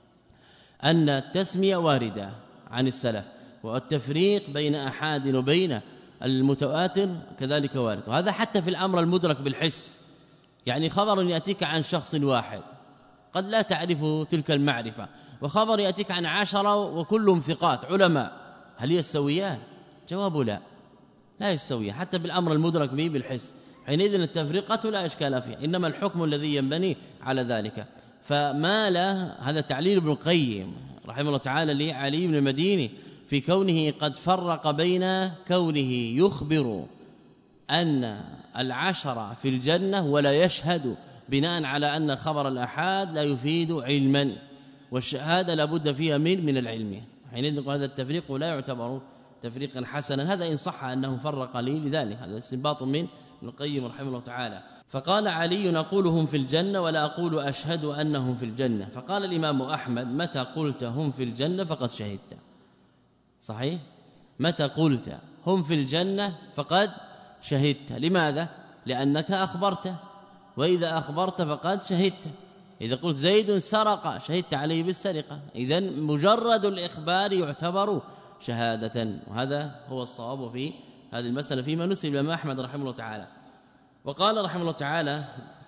أن التسمية واردة عن السلف، والتفريق بين أحاد وبين المتواتر كذلك وارد. وهذا حتى في الأمر المدرك بالحس، يعني خبر يأتيك عن شخص واحد قد لا تعرف تلك المعرفة، وخبر يأتيك عن عشرة وكلهم ثقات علماء، هل يستويان؟ جواب لا، لا يستوي حتى بالأمر المدرك به بالحس. حينئذ التفرقة لا إشكال فيها، إنما الحكم الذي ينبني على ذلك. فما لا هذا تعليل ابن القيم رحمه الله تعالى لعلي بن المديني في كونه قد فرق بين كونه يخبر أن العشرة في الجنة ولا يشهد، بناء على أن خبر الأحاد لا يفيد علما، والشهادة لابد فيها من من العلم. حينئذ هذا التفريق لا يعتبر تفريقا حسنا، هذا إن صح أنه فرق لي لذلك، هذا استنباط من ابن القيم رحمه الله تعالى. فقال علي نقول هم في الجنة ولا أقول أشهد أنهم في الجنة. فقال الإمام أحمد متى قلت هم في الجنة فقد شهدت. صحيح، متى قلت هم في الجنة فقد شهدت. لماذا؟ لأنك أخبرت، وإذا أخبرت فقد شهدت. إذا قلت زيد سرق شهدت عليه بالسرقة، إذن مجرد الإخبار يعتبر شهادة، وهذا هو الصواب في هذه المسألة فيما نسب الإمام أحمد رحمه الله تعالى. وقال رحمه الله تعالى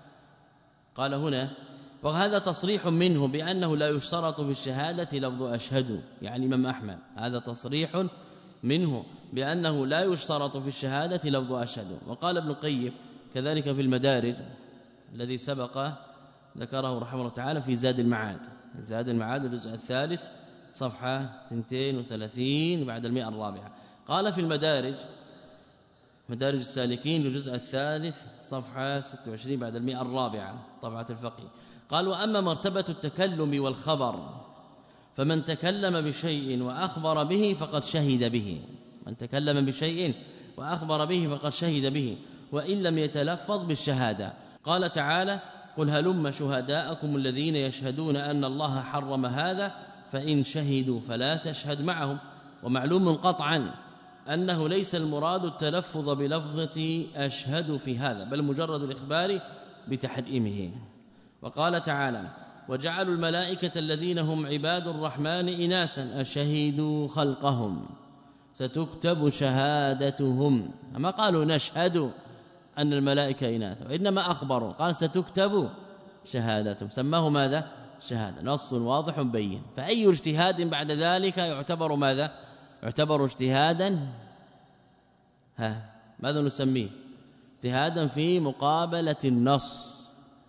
قال هنا وهذا تصريح منه بأنه لا يشترط في الشهادة لفظ أشهد، يعني الإمام أحمد هذا تصريح منه بأنه لا يشترط في الشهادة لفظ أشهد. وقال ابن القيم كذلك في المدارج الذي سبق ذكره رحمه الله تعالى في زاد المعاد، زاد المعاد الجزء الثالث صفحة اثنين وثلاثين بعد المئة الرابعة. قال في المدارج مدارج السالكين الجزء الثالث صفحة ستة وعشرين بعد المئة الرابعة طبعة الفقه، قال وأما مرتبة التكلم والخبر فمن تكلم بشيء وأخبر به فقد شهد به، من تكلم بشيء وأخبر به فقد شهد به وإن لم يتلفظ بالشهادة. قال تعالى قل هلم شهداءكم الذين يشهدون أن الله حرم هذا فإن شهدوا فلا تشهد معهم. ومعلوم قطعا أنه ليس المراد التلفظ بلفظة أشهد في هذا، بل مجرد الإخبار بتحريمه. وقال تعالى وجعلوا الملائكة الذين هم عباد الرحمن إناثا أشهدوا خلقهم ستكتب شهادتهم، أما قالوا نشهد أن الملائكة إناثا، وإنما أخبروا قال ستكتب شهادتهم، سماه ماذا؟ شهادة، نص واضح بين. فأي اجتهاد بعد ذلك يعتبر ماذا؟ يعتبر اجتهادا، ها ماذا نسميه؟ اجتهادا في مقابلة النص،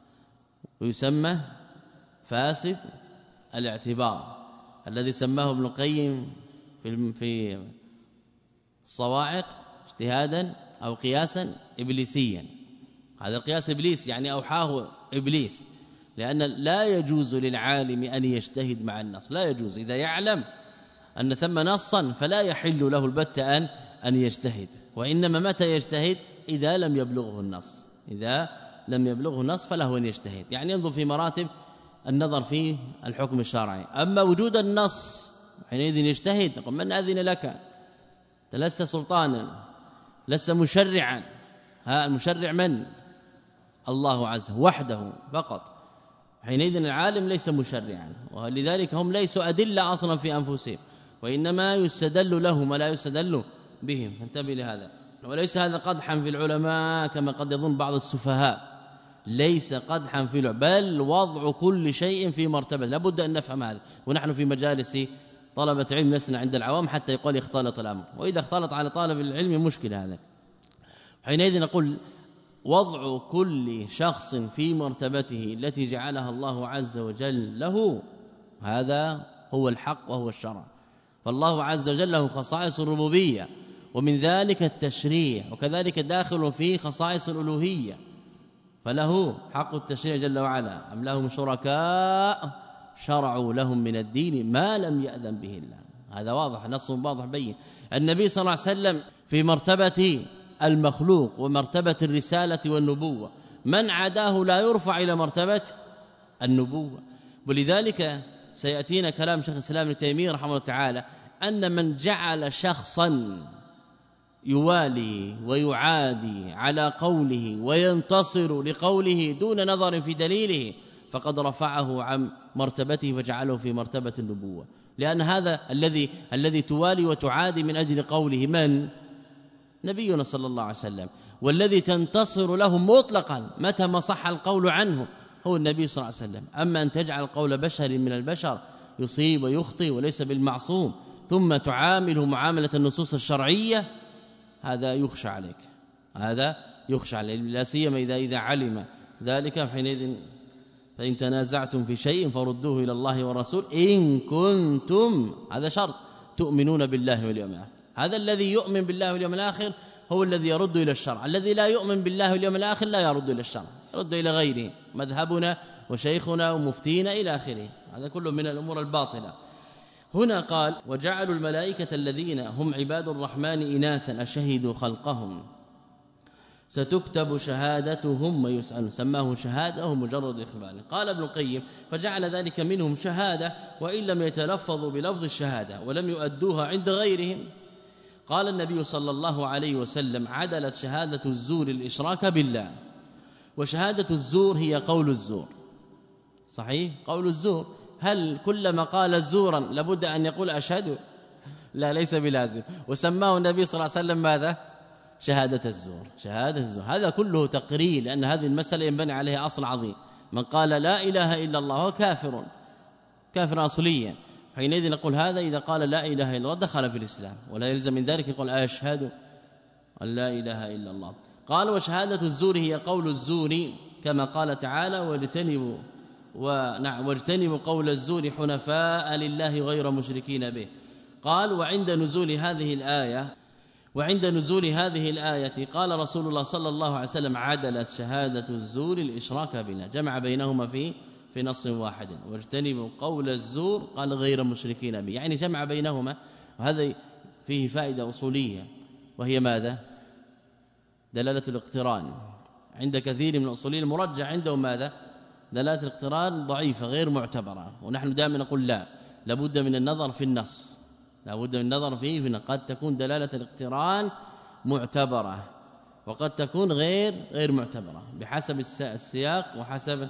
ويسمى فاسد الاعتبار الذي سماه ابن القيم في في الصواعق اجتهادا أو قياسا إبليسيا. هذا قياس إبليس يعني أوحاه إبليس، لأن لا يجوز للعالم أن يجتهد مع النص، لا يجوز. إذا يعلم أن ثم نصا فلا يحل له البتة أن أن يجتهد، وإنما متى يجتهد؟ إذا لم يبلغه النص، إذا لم يبلغه النص فله أن يجتهد، يعني ينظر في مراتب النظر في الحكم الشرعي. أما وجود النص حينئذ يجتهد. نقول من أذن لك؟ أنت لست سلطانا، لست مشرعا. ها المشرع من؟ الله عز وجل وحده فقط. حينئذ العالم ليس مشرعا، ولذلك هم ليسوا أدلة أصلا في أنفسهم، وإنما يستدل لهم ولا يستدل بهم. انتبه لهذا. وليس هذا قدحا في العلماء كما قد يظن بعض السفهاء، ليس قدحا في العلماء، بل وضع كل شيء في مرتبه. لابد أن نفهم هذا، ونحن في مجالس طلبة علم لسنا عند العوام حتى يقول اختلط الأمر، وإذا اختلط على طالب العلم مشكلة هذا. حينئذ نقول وضع كل شخص في مرتبته التي جعلها الله عز وجل له، هذا هو الحق وهو الشرع. فالله عز وجل له خصائص الربوبية، ومن ذلك التشريع، وكذلك داخل في خصائص الألوهية، فله حق التشريع جل وعلا. أم لهم شركاء شرعوا لهم من الدين ما لم يأذن به الله. هذا واضح، نص واضح بين. النبي صلى الله عليه وسلم في مرتبة المخلوق ومرتبة الرسالة والنبوة، من عداه لا يرفع إلى مرتبة النبوة. ولذلك سيأتينا كلام شيخ الإسلام ابن تيمية رحمه الله تعالى أن من جعل شخصا يوالي ويعادي على قوله وينتصر لقوله دون نظر في دليله فقد رفعه عن مرتبته فجعله في مرتبة النبوة، لأن هذا الذي الذي توالي وتعادي من أجل قوله من؟ نبينا صلى الله عليه وسلم. والذي تنتصر له مطلقا متى ما صح القول عنه هو النبي صلى الله عليه وسلم. أما أن تجعل قول بشر من البشر يصيب ويخطئ وليس بالمعصوم ثم تعامله معاملة النصوص الشرعية، هذا يخشى عليك، هذا يخشى عليك، لا سيما إذا إذا علم ذلك. حينئذ فإن تنازعتم في شيء فردوه إلى الله والرسول إن كنتم، هذا شرط، تؤمنون بالله واليوم الآخر. هذا الذي يؤمن بالله واليوم الآخر هو الذي يرد إلى الشرع، الذي لا يؤمن بالله واليوم الآخر لا يرد إلى الشرع، يرد إلى غيره، مذهبنا وشيخنا ومفتينا إلى آخره. هذا كله من الأمور الباطلة. هنا قال وجعلوا الملائكة الذين هم عباد الرحمن إناثا أشهدوا خلقهم ستكتب شهادتهم ويسألون، سماه شهادة ومجرد إخبار. قال ابن القيم فجعل ذلك منهم شهادة وإن لم يتلفظوا بلفظ الشهادة ولم يؤدوها عند غيرهم. قال النبي صلى الله عليه وسلم عدلت شهادة الزور الإشراك بالله، وشهادة الزور هي قول الزور. صحيح قول الزور، هل كلما قال زورا لابد أن يقول أشهد؟ لا، ليس بلازم. وسماه النبي صلى الله عليه وسلم ماذا؟ شهادة الزور. شهادة الزور هذا كله تقرير، لأن هذه المسألة ينبني عليها أصل عظيم. من قال لا إله إلا الله هو كافر، كافر أصليا. حينئذ نقول هذا إذا قال لا إله إلا الله دخل في الإسلام، ولا يلزم من ذلك يقول أشهد أن لا إله إلا الله. قال وشهادة الزور هي قول الزور كما قال تعالى واجتنبوا ونعم واجتنبوا قول الزور حنفاء لله غير مشركين به. قال وعند نزول هذه الآية وعند نزول هذه الآية قال رسول الله صلى الله عليه وسلم عدلت شهادة الزور الإشراك بالله، جمع بينهما في في نص واحد. واجتنبوا قول الزور قال غير مشركين به، يعني جمع بينهما. وهذا فيه فائدة أصولية وهي ماذا؟ دلالة الاقتران. عند كثير من الأصوليين المرجع عندهم ماذا؟ دلالة الاقتران ضعيفة غير معتبرة، ونحن دائما نقول لا، لابد من النظر في النص، لابد من النظر فيه. فيه قد تكون دلالة الاقتران معتبرة وقد تكون غير غير معتبرة بحسب السياق وحسب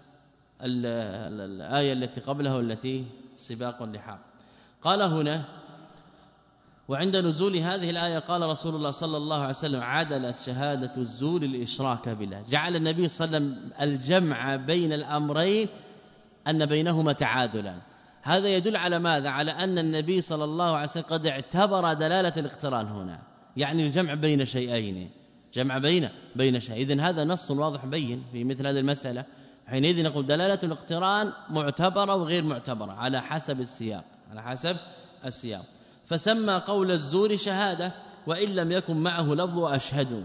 الآية التي قبلها والتي سباق اللحاق. قال هنا وعند نزول هذه الآية قال رسول الله صلى الله عليه وسلم عدلت شهادة الزور الإشراك بالله. جعل النبي صلى الله عليه وسلم الجمع بين الأمرين أن بينهما تعادلا. هذا يدل على ماذا؟ على أن النبي صلى الله عليه وسلم قد اعتبر دلالة الاقتران هنا، يعني الجمع بين شيئين، جمع بين بين شيء. إذن هذا نص واضح بين في مثل هذه المسألة. حينئذ نقول دلالة الاقتران معتبرة وغير معتبرة على حسب السياق، على حسب السياق. فسمى قول الزور شهادة وإن لم يكن معه لفظ أشهد.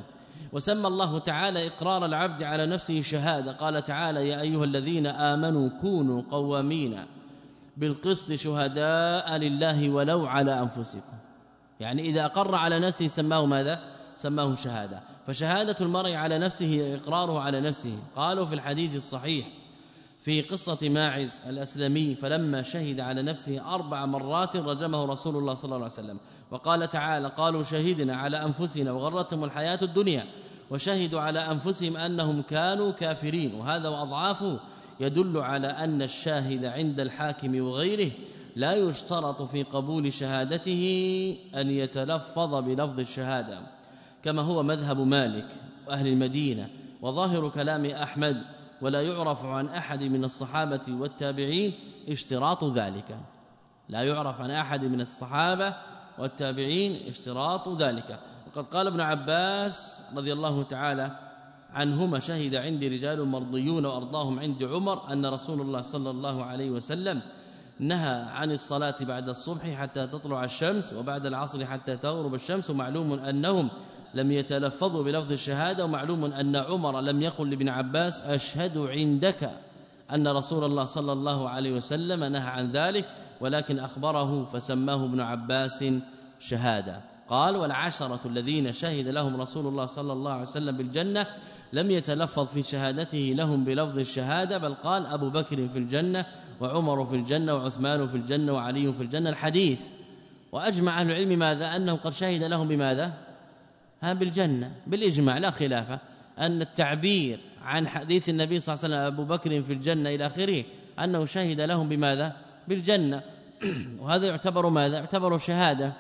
وسمى الله تعالى إقرار العبد على نفسه شهادة. قال تعالى: يا أيها الذين آمنوا كونوا قوامين بالقسط شهداء لله ولو على أنفسكم. يعني إذا أقر على نفسه سماه ماذا؟ سماه شهادة. فشهادة المرء على نفسه هي إقراره على نفسه. قالوا في الحديث الصحيح في قصة ماعز الأسلمي: فلما شهد على نفسه أربع مرات رجمه رسول الله صلى الله عليه وسلم. وقال تعالى: قالوا شهدنا على أنفسنا وغرتهم الحياة الدنيا وشهدوا على أنفسهم أنهم كانوا كافرين. وهذا وأضعافه يدل على أن الشاهد عند الحاكم وغيره لا يشترط في قبول شهادته أن يتلفظ بلفظ الشهادة، كما هو مذهب مالك وأهل المدينة وظاهر كلام أحمد، ولا يعرف عن أحد من الصحابة والتابعين اشتراط ذلك. لا يعرف عن أحد من الصحابة والتابعين اشتراط ذلك. وقد قال ابن عباس رضي الله تعالى عنهما: شهد عندي رجال مرضيون وأرضاهم عند عمر أن رسول الله صلى الله عليه وسلم نهى عن الصلاة بعد الصبح حتى تطلع الشمس وبعد العصر حتى تغرب الشمس. ومعلوم أنهم لم يتلفظوا بلفظ الشهادة. ومعلوم أن عمر لم يقل لابن عباس: أشهد عندك أن رسول الله صلى الله عليه وسلم نهى عن ذلك، ولكن أخبره فسماه ابن عباس شهادة. قال: والعشرة الذين شهد لهم رسول الله صلى الله عليه وسلم بالجنة لم يتلفظ في شهادته لهم بلفظ الشهادة، بل قال: أبو بكر في الجنة وعمر في الجنة وعثمان في الجنة وعلي في الجنة الحديث. وأجمع أهل العلم ماذا؟ أنه قد شهد لهم بماذا؟ ها بالجنة بالإجماع لا خلافة، أن التعبير عن حديث النبي صلى الله عليه وسلم أبو بكر في الجنة إلى آخره أنه شهد لهم بماذا؟ بالجنة. وهذا يعتبر ماذا؟ يعتبر شهادة،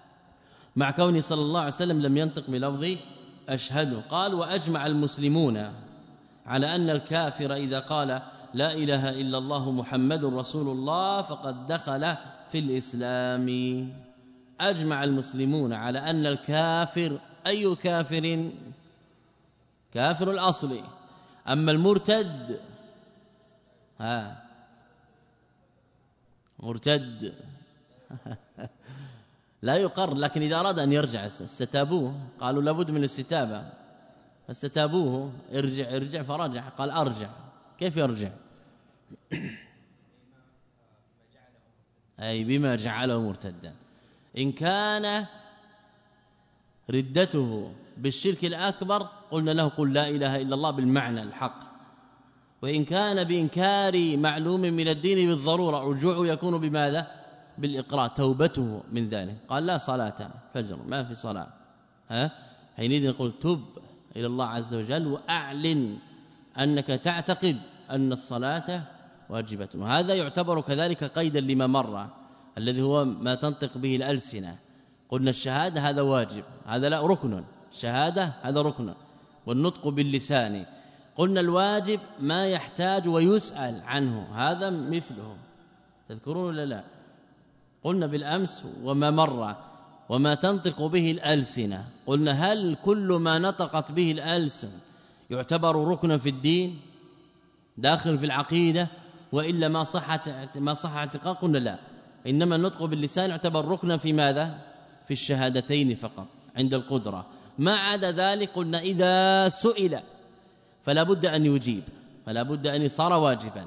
مع كونه صلى الله عليه وسلم لم ينطق بلفظ أشهد. قال: وأجمع المسلمون على أن الكافر إذا قال لا إله إلا الله محمد رسول الله فقد دخل في الإسلام. أجمع المسلمون على أن الكافر، أي كافر؟ كافر الأصل. أما المرتد ها مرتد لا يقر، لكن إذا أراد أن يرجع استتابوه، قالوا لابد من الاستتابة، فاستتابوه: ارجع ارجع فرجع. قال: أرجع. كيف يرجع؟ أي بما جعله مرتدا. إن كان ردته بالشرك الأكبر قلنا له: قل لا إله إلا الله بالمعنى الحق. وإن كان بإنكار معلوم من الدين بالضرورة رجوعه يكون بماذا؟ بالإقرار، توبته من ذلك. قال: لا صلاة فجر، ما في صلاة. ها حينئذ نقول: تب إلى الله عز وجل وأعلن أنك تعتقد أن الصلاة واجبة. وهذا يعتبر كذلك قيدا لما مر، الذي هو ما تنطق به الألسنة. قلنا الشهادة هذا واجب، هذا لا ركن. الشهادة هذا ركن، والنطق باللسان. قلنا الواجب ما يحتاج ويسأل عنه، هذا مثله. تذكرون ولا لا؟ قلنا بالأمس وما مر وما تنطق به الألسنة. قلنا هل كل ما نطقت به الألسن يعتبر ركنا في الدين داخل في العقيدة، وإلا ما صحت ما صح اعتقاد؟ قلنا لا، إنما النطق باللسان يعتبر ركنا في ماذا؟ في الشهادتين فقط عند القدرة. ما عدا ذلك قلنا إذا سئل فلا بد أن يجيب، فلا بد أن يصار واجبا.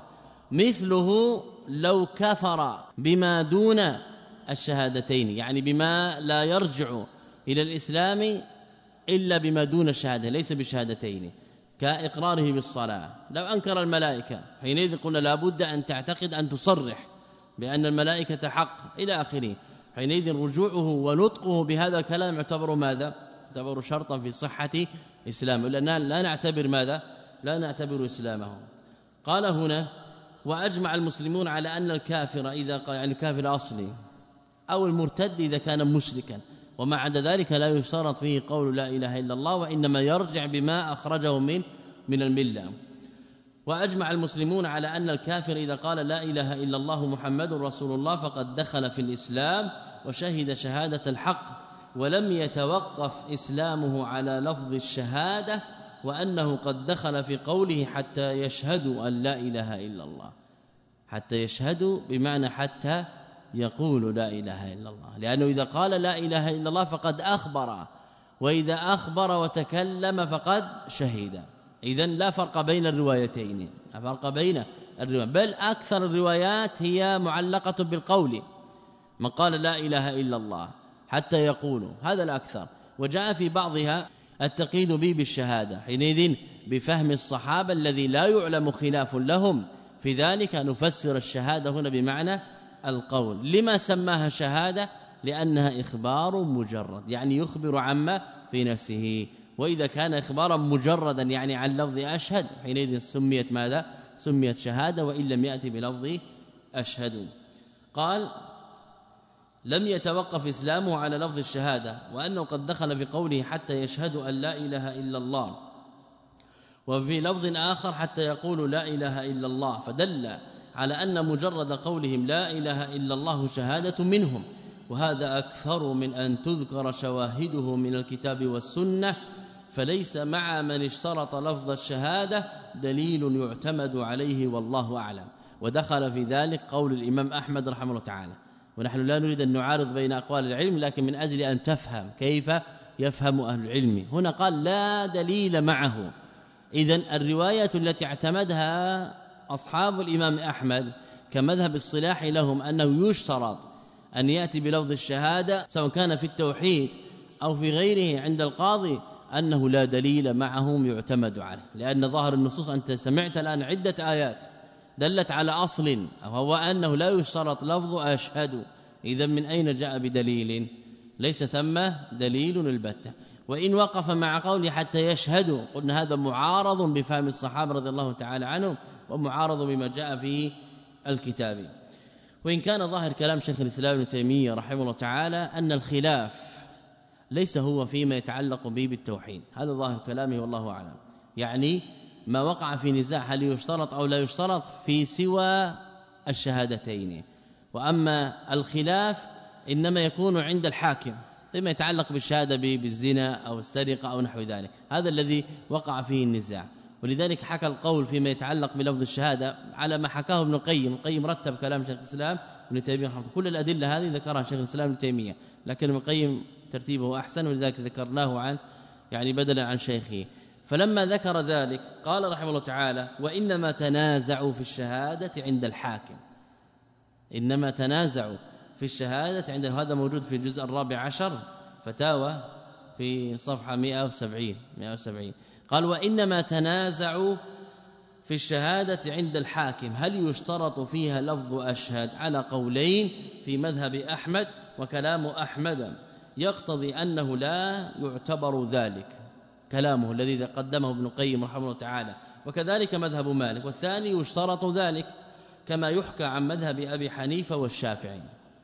مثله لو كفر بما دون الشهادتين، يعني بما لا يرجع إلى الإسلام إلا بما دون الشهادة، ليس بالشهادتين، كإقراره بالصلاة. لو أنكر الملائكة حينئذ قلنا لا بد أن تعتقد أن تصرح بأن الملائكة حق إلى آخره. حينئذ رجوعه ونطقه بهذا الكلام يعتبر ماذا؟ يعتبر شرطا في صحة إسلامه، لأننا لا نعتبر ماذا؟ لا نعتبر إسلامه. قال هنا: وأجمع المسلمون على أن الكافر إذا قال، يعني الكافر أصلي أو المرتد إذا كان مشركا، وما عدا ذلك لا يشترط فيه قول لا إله إلا الله، وإنما يرجع بما أخرجه من من الملة. وأجمع المسلمون على أن الكافر إذا قال لا إله إلا الله محمد رسول الله فقد دخل في الإسلام وشهد شهادة الحق، ولم يتوقف إسلامه على لفظ الشهادة، وأنه قد دخل في قوله حتى يشهدوا أن لا إله إلا الله. حتى يشهدوا بمعنى حتى يقول لا إله إلا الله، لأنه إذا قال لا إله إلا الله فقد أخبر وإذا أخبر وتكلم فقد شهد. إذن لا فرق بين الروايتين، لا فرق بين الروايات، بل أكثر الروايات هي معلقة بالقول، من قال لا إله إلا الله حتى يقولوا، هذا الأكثر. وجاء في بعضها التقييد به بالشهادة، حينئذ بفهم الصحابة الذي لا يعلم خلاف لهم في ذلك نفسر الشهادة هنا بمعنى القول. لما سماها شهادة؟ لأنها إخبار مجرد، يعني يخبر عما في نفسه. وإذا كان إخبارا مجردا يعني عن لفظ أشهد، حينئذ سميت ماذا؟ سميت شهادة، وإن لم يأتي بلفظ أشهد. قال لم يتوقف إسلامه على لفظ الشهادة، وأنه قد دخل في قوله حتى يشهد أن لا إله إلا الله، وفي لفظ آخر حتى يقولوا لا إله إلا الله، فدل على أن مجرد قولهم لا إله إلا الله شهادة منهم، وهذا أكثر من أن تذكر شواهده من الكتاب والسنة، فليس مع من اشترط لفظ الشهادة دليل يعتمد عليه والله أعلم. ودخل في ذلك قول الإمام أحمد رحمه الله تعالى، ونحن لا نريد أن نعارض بين أقوال العلم، لكن من أجل أن تفهم كيف يفهم أهل العلم. هنا قال لا دليل معه. إذن الرواية التي اعتمدها أصحاب الإمام أحمد كمذهب الصلاح لهم أنه يشترط أن يأتي بلفظ الشهادة سواء كان في التوحيد أو في غيره عند القاضي، أنه لا دليل معهم يعتمد عليه، لأن ظاهر النصوص أنت سمعت الآن عدة آيات دلت على أصل وهو أنه لا يشترط لفظ أشهد. إذا من أين جاء بدليل؟ ليس ثم دليل البتة. وإن وقف مع قوله حتى يشهدوا قلنا هذا معارض بفهم الصحابة رضي الله تعالى عنهم، ومعارض بما جاء في الكتاب. وإن كان ظاهر كلام شيخ الإسلام ابن تيمية رحمه الله تعالى أن الخلاف ليس هو فيما يتعلق به بالتوحيد، هذا ظاهر كلامه والله أعلم، يعني ما وقع في نزاع هل يشترط أو لا يشترط في سوى الشهادتين. وأما الخلاف إنما يكون عند الحاكم فيما يتعلق بالشهادة بالزنا أو السرقة أو نحو ذلك، هذا الذي وقع فيه النزاع. ولذلك حكى القول فيما يتعلق بلفظ الشهادة على ما حكاه ابن القيم. القيم رتب كلام شيخ الإسلام ابن تيمية رحمه الله، كل الأدلة هذه ذكرها شيخ الإسلام ابن تيمية، لكن ابن القيم ترتيبه أحسن، ولذلك ذكرناه عن يعني بدلا عن شيخه. فلما ذكر ذلك قال رحمه الله تعالى وإنما تنازعوا في الشهادة عند الحاكم، إنما تنازعوا في الشهادة عند، هذا موجود في الجزء الرابع عشر فتاوى في صفحة مئة وسبعين مئة وسبعين. قال وإنما تنازعوا في الشهادة عند الحاكم هل يشترط فيها لفظ أشهد على قولين في مذهب أحمد، وكلام أحمد يقتضي أنه لا يعتبر ذلك، كلامه الذي قدمه ابن القيم رحمه الله تعالى، وكذلك مذهب مالك. والثاني يشترط ذلك كما يحكى عن مذهب أبي حنيفة والشافعي،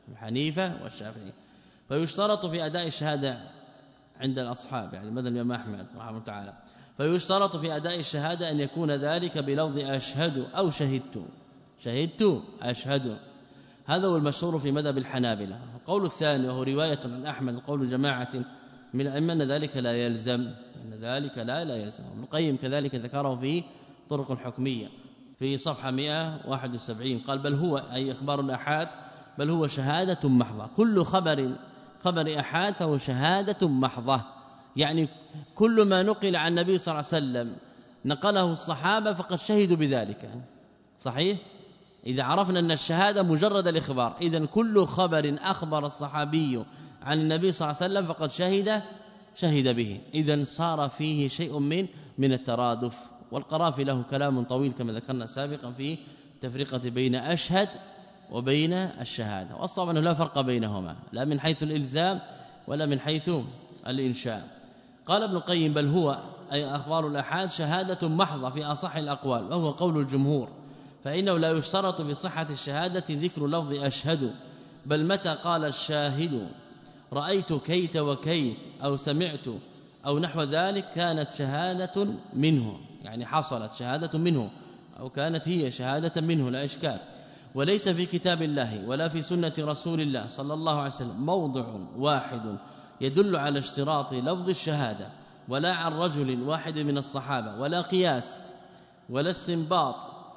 حنيفة والشافعي، فيشترط في أداء الشهادة عند الأصحاب يعني مذهب الإمام أحمد رحمه الله تعالى، فيشترط في أداء الشهادة أن يكون ذلك بلفظ أشهد أو شهدت، شهدت أشهد، هذا هو المشهور في مذهب الحنابلة. القول الثاني وهو رواية عن أحمد قول جماعة من الأئمة أن ذلك لا يلزم، أن ذلك لا لا يلزم. ابن القيم كذلك ذكره في طرق الحكمية في صفحة مئة وواحد وسبعين، قال بل هو أي إخبار الأحاد بل هو شهادة محضة، كل خبر خبر أحاد فهو شهادة محضة، يعني كل ما نقل عن النبي صلى الله عليه وسلم نقله الصحابة فقد شهدوا بذلك، صحيح؟ إذا عرفنا أن الشهادة مجرد الإخبار، إذن كل خبر أخبر الصحابي عن النبي صلى الله عليه وسلم فقد شهد شهد به، إذن صار فيه شيء من من الترادف. والقرافي له كلام طويل كما ذكرنا سابقا في تفرقة بين أشهد وبين الشهادة، والصواب أنه لا فرق بينهما لا من حيث الإلزام ولا من حيث الإنشاء. قال ابن القيم بل هو أي أخبار الأحاد شهادة محضة في أصح الأقوال، وهو قول الجمهور، فإنه لا يشترط في صحة الشهادة ذكر لفظ أشهد، بل متى قال الشاهد رأيت كيت وكيت أو سمعت أو نحو ذلك كانت شهادة منه، يعني حصلت شهادة منه أو كانت هي شهادة منه لا إشكال. وليس في كتاب الله ولا في سنة رسول الله صلى الله عليه وسلم موضع واحد يدل على اشتراط لفظ الشهادة، ولا عن رجل واحد من الصحابة، ولا قياس ولا استنباط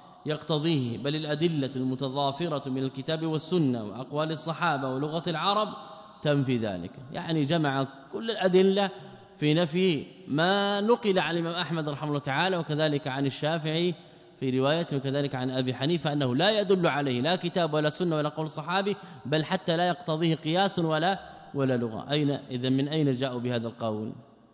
يقتضيه، بل الأدلة المتضافرة من الكتاب والسنة وأقوال الصحابة ولغة العرب تنفي ذلك. يعني جمع كل الأدلة في نفي ما نقل عن الإمام أحمد رحمه الله تعالى وكذلك عن الشافعي في رواية وكذلك عن أبي حنيفة أنه لا يدل عليه لا كتاب ولا سنة ولا قول صحابي بل حتى لا يقتضيه قياس ولا ولا لغة. أين إذا من أين جاءوا بهذا القول؟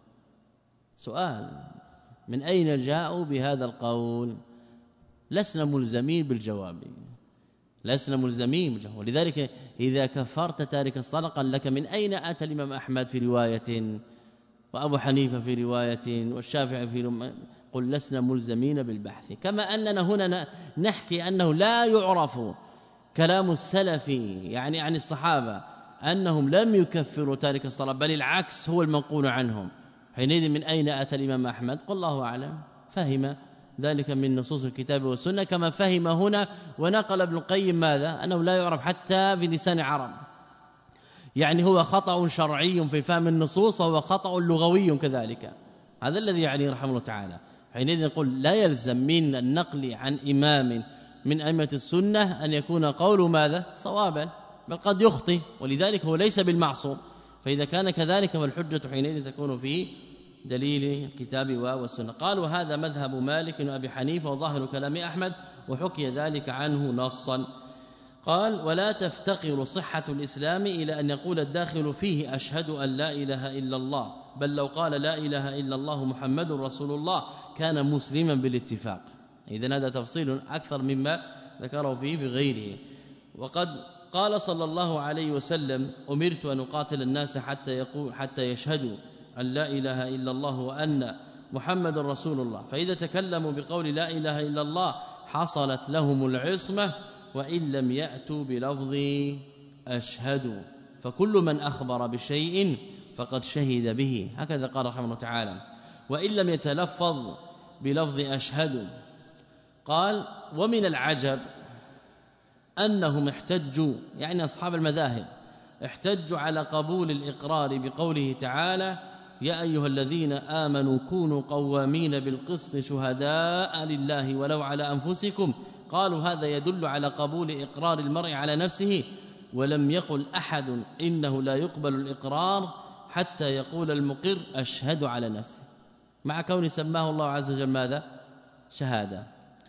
سؤال، من أين جاءوا بهذا القول؟ لسنا ملزمين بالجواب، لسنا ملزمين بالجواب. ولذلك إذا كفرت تارك الصلاة قال لك من أين أتى الإمام أحمد في رواية وأبو حنيفة في رواية والشافعي في رواية؟ قل لسنا ملزمين بالبحث. كما أننا هنا نحكي أنه لا يعرف كلام السلف يعني عن الصحابة أنهم لم يكفروا تارك الصلاة بل العكس هو المنقول عنهم. حينئذ من أين أتى الإمام أحمد؟ قل الله أعلم، فهم ذلك من نصوص الكتاب والسنة كما فهم هنا. ونقل ابن القيم ماذا؟ أنه لا يعرف حتى في لسان عرب، يعني هو خطأ شرعي في فهم النصوص وهو خطأ لغوي كذلك. هذا الذي يعني رحمه الله تعالى. حينئذ نقول لا يلزم من النقل عن إمام من أئمة السنة أن يكون قول ماذا؟ صوابا، بل قد يخطئ، ولذلك هو ليس بالمعصوم. فإذا كان كذلك فالحجة حينئذ تكون في دليل الكتاب والسنة. قال وهذا مذهب مالك وأبي حنيفة وظاهر كلام أحمد وحكي ذلك عنه نصا. قال ولا تفتقر صحة الإسلام إلى أن يقول الداخل فيه أشهد أن لا إله إلا الله، بل لو قال لا إله إلا الله محمد رسول الله كان مسلما بالاتفاق. إذن هذا تفصيل أكثر مما ذكره فيه بغيره. وقد قال صلى الله عليه وسلم أمرت أن أقاتل الناس حتى يقول حتى يشهدوا أن لا إله إلا الله وأن محمد رسول الله، فإذا تكلموا بقول لا إله إلا الله حصلت لهم العصمة وإن لم يأتوا بلفظ أشهد، فكل من أخبر بشيء فقد شهد به، هكذا قال رحمه الله تعالى. وإن لم يتلفظ بلفظ أشهد. قال ومن العجب أنهم احتجوا، يعني أصحاب المذاهب احتجوا على قبول الإقرار بقوله تعالى يا أيها الذين آمنوا كونوا قوامين بالقسط شهداء لله ولو على أنفسكم. قالوا هذا يدل على قبول إقرار المرء على نفسه، ولم يقل أحد إنه لا يقبل الإقرار حتى يقول المقر أشهد على نفسه، مع كون سماه الله عز وجل ماذا؟ شهادة.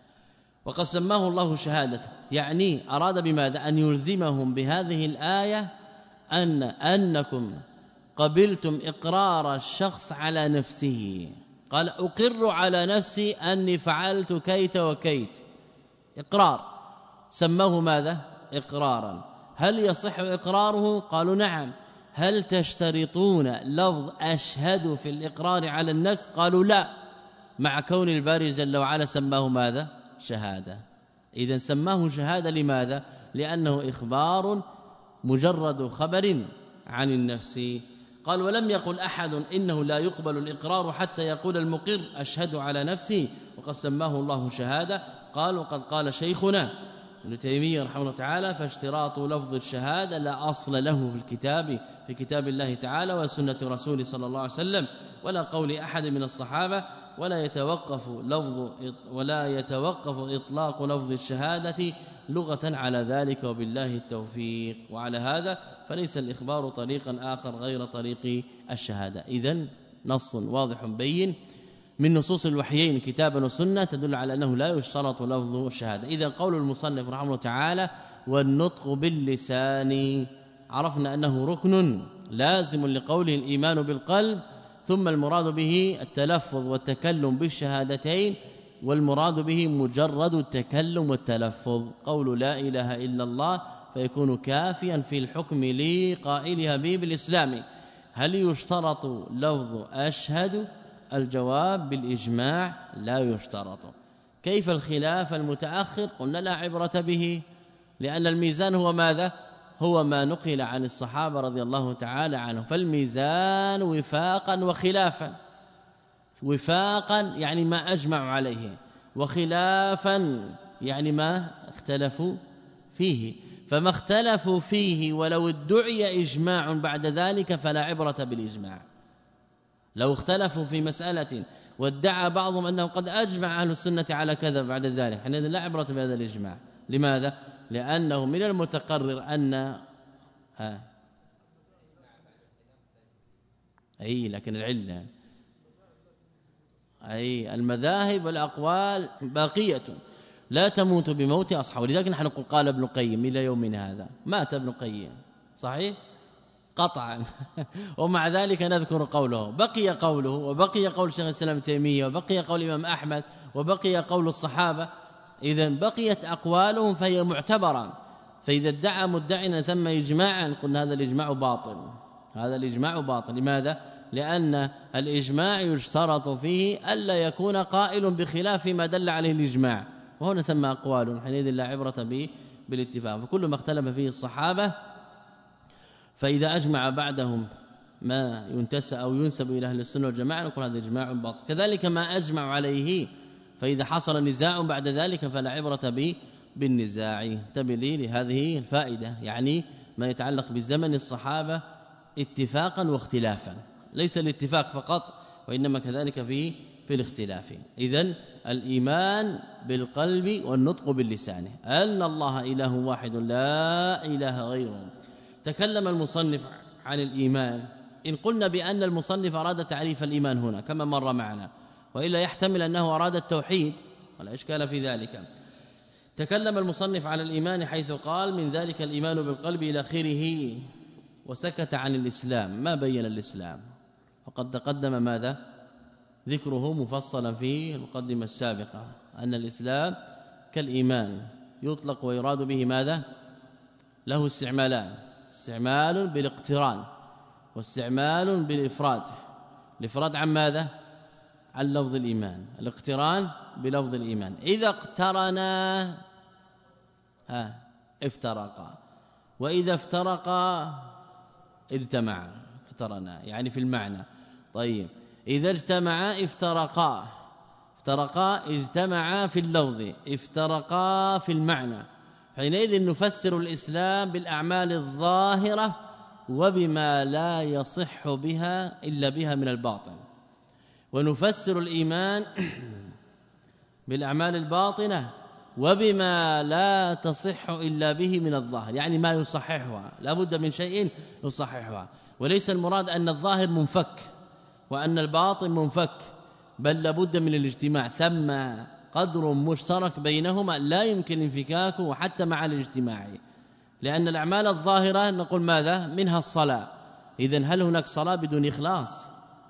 وقد سماه الله شهادة، يعني أراد بماذا؟ أن يلزمهم بهذه الآية أن أنكم قبلتم إقرار الشخص على نفسه. قال أقر على نفسي أني فعلت كيت وكيت، إقرار، سموه ماذا؟ إقرارا. هل يصح إقراره؟ قالوا نعم. هل تشترطون لفظ أشهد في الإقرار على النفس؟ قالوا لا، مع كون الباري جل وعلا سماه ماذا؟ شهادة. إذن سماه شهادة لماذا؟ لأنه إخبار مجرد خبر عن النفس. قال ولم يقل أحد إنه لا يقبل الإقرار حتى يقول المقر أشهد على نفسي، وقد سماه الله شهادة. قال وقد قال شيخنا ابن تيمية رحمه الله تعالى فاشتراط لفظ الشهادة لا أصل له في الكتاب في كتاب الله تعالى وسنة رسوله صلى الله عليه وسلم ولا قول أحد من الصحابة، ولا يتوقف لفظ ولا يتوقف إطلاق لفظ الشهادة لغة على ذلك، وبالله التوفيق. وعلى هذا فليس الإخبار طريقا آخر غير طريق الشهادة. إذن نص واضح بين من نصوص الوحيين كتابا وسنة تدل على أنه لا يشترط لفظ الشهادة. إذن قول المصنف رحمه الله تعالى والنطق باللسان، عرفنا أنه ركن لازم لقوله الإيمان بالقلب، ثم المراد به التلفظ والتكلم بالشهادتين، والمراد به مجرد التكلم والتلفظ. قول لا إله إلا الله فيكون كافيا في الحكم لقائلها به بالإسلام. هل يشترط لفظ أشهد؟ الجواب بالإجماع لا يشترط. كيف الخلاف المتأخر؟ قلنا لا عبرة به، لأن الميزان هو ماذا؟ هو ما نقل عن الصحابة رضي الله تعالى عنهم، فالميزان وفاقا وخلافا. وفاقا يعني ما أجمعوا عليه، وخلافا يعني ما اختلفوا فيه. فما اختلفوا فيه ولو ادعي إجماع بعد ذلك فلا عبرة بالإجماع. لو اختلفوا في مسألة وادعى بعضهم أنه قد أجمع أهل السنة على كذا بعد ذلك، حينئذ لا عبرة بهذا الإجماع. لماذا؟ لأنه من المتقرر أن ها أي لكن العلة أي المذاهب والأقوال باقية لا تموت بموت أصحابه. لذلك نحن نقول قال ابن القيم إلى يومنا هذا مات ابن القيم صحيح قطعا ومع ذلك نذكر قوله بقي قوله وبقي قول شيخ الإسلام ابن تيمية وبقي قول الإمام أحمد وبقي قول الصحابة. إذن بقيت أقوالهم فهي معتبرة. فإذا ادعى مدعنا ثم إجماعا قلنا هذا الإجماع باطل هذا الإجماع باطل. لماذا؟ لأن الإجماع يشترط فيه ألا يكون قائل بخلاف ما دل عليه الإجماع وهنا ثم أقوال حينئذ لا عبرة به بالاتفاق. فكل ما اختلف فيه الصحابة فإذا أجمع بعدهم ما ينتسب أو ينسب إلى أهل السنة والجماعة نقول هذا إجماع باطل. كذلك ما أجمع عليه فإذا حصل نزاع بعد ذلك فلا عبرة به بالنزاع. تبلي لهذه الفائدة يعني ما يتعلق بزمن الصحابة اتفاقا واختلافا ليس الاتفاق فقط وإنما كذلك في في الاختلاف. إذن الإيمان بالقلب والنطق باللسان أن الله إله واحد لا إله غيره. تكلم المصنف عن الإيمان إن قلنا بأن المصنف أراد تعريف الإيمان هنا كما مر معنا وإلا يحتمل أنه أراد التوحيد ولا إشكال في ذلك. تكلم المصنف على الإيمان حيث قال من ذلك الإيمان بالقلب إلى آخره وسكت عن الإسلام ما بين الإسلام وقد تقدم ماذا ذكره مفصلا في المقدمة السابقة أن الإسلام كالإيمان يطلق ويراد به ماذا له استعمالان استعمال بالاقتران واستعمال بالإفراد. الإفراد عن ماذا عن لفظ الإيمان الاقتران بلفظ الإيمان إذا اقترنا ها افترقا وإذا افترقا اجتمعا اقترنا يعني في المعنى. طيب إذا اجتمعا افترقا افترقا اجتمعا في اللفظ افترقا في المعنى. حينئذ نفسر الإسلام بالأعمال الظاهرة وبما لا يصح بها إلا بها من الباطن ونفسر الإيمان بالأعمال الباطنة وبما لا تصح إلا به من الظاهر يعني ما يصححها لا بد من شيء يصححها. وليس المراد أن الظاهر منفك وأن الباطن منفك بل لابد من الاجتماع ثم قدر مشترك بينهما لا يمكن انفكاكه حتى مع الاجتماع. لأن الأعمال الظاهرة نقول ماذا منها الصلاة. إذن هل هناك صلاة بدون إخلاص؟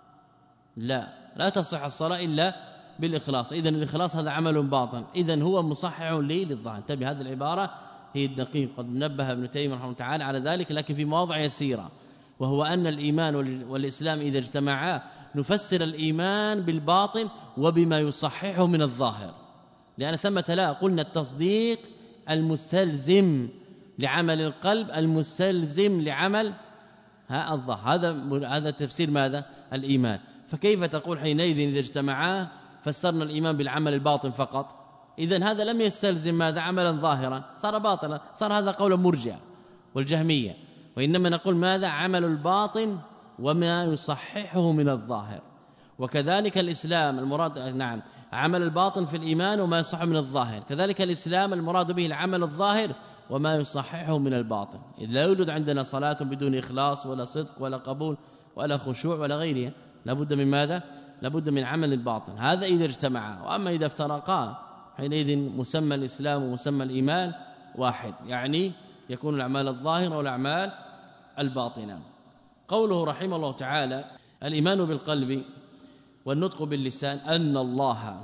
لا لا تصح الصلاة إلا بالإخلاص. إذن الإخلاص هذا عمل باطن إذن هو مصحح لي للظاهر. انتبه هذه العبارة هي الدقيق قد نبه ابن تيمية رحمه الله تعالى على ذلك لكن في مواضع يسيرة وهو أن الإيمان والإسلام إذا اجتمعا نفسر الإيمان بالباطن وبما يصححه من الظاهر. لأن ثمة لا قلنا التصديق المستلزم لعمل القلب المستلزم لعمل ها الظاهر. هذا هذا تفسير ماذا الإيمان. فكيف تقول حينئذ إذا اجتمعا فسرنا الإيمان بالعمل الباطن فقط؟ إذن هذا لم يستلزم ماذا عملا ظاهرا صار باطلا صار هذا قول مرجع والجهمية. وإنما نقول ماذا عمل الباطن وما يصححه من الظاهر. وكذلك الإسلام المراد نعم عمل الباطن في الإيمان وما يصح من الظاهر. كذلك الإسلام المراد به العمل الظاهر وما يصححه من الباطن. إذ لا يوجد عندنا صلاة بدون إخلاص ولا صدق ولا قبول ولا خشوع ولا غيرها لابد من ماذا لابد من عمل الباطن. هذا إذا اجتمعا. وأما إذا افترقا حينئذ مسمى الإسلام ومسمى الإيمان واحد يعني يكون الأعمال الظاهرة والأعمال الباطنة. قوله رحمه الله تعالى الإيمان بالقلب والنطق باللسان أن الله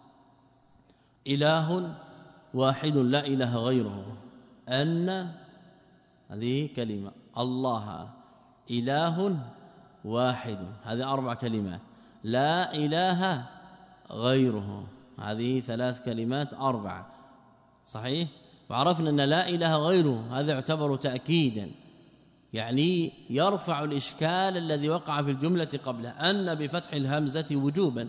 إله واحد لا إله غيره. أن هذه كلمة الله إله واحد هذه أربع كلمات لا إله غيره هذه ثلاث كلمات أربعة صحيح. وعرفنا أن لا إله غيره هذا يعتبر تأكيدا يعني يرفع الإشكال الذي وقع في الجملة قبله أن بفتح الهمزة وجوبا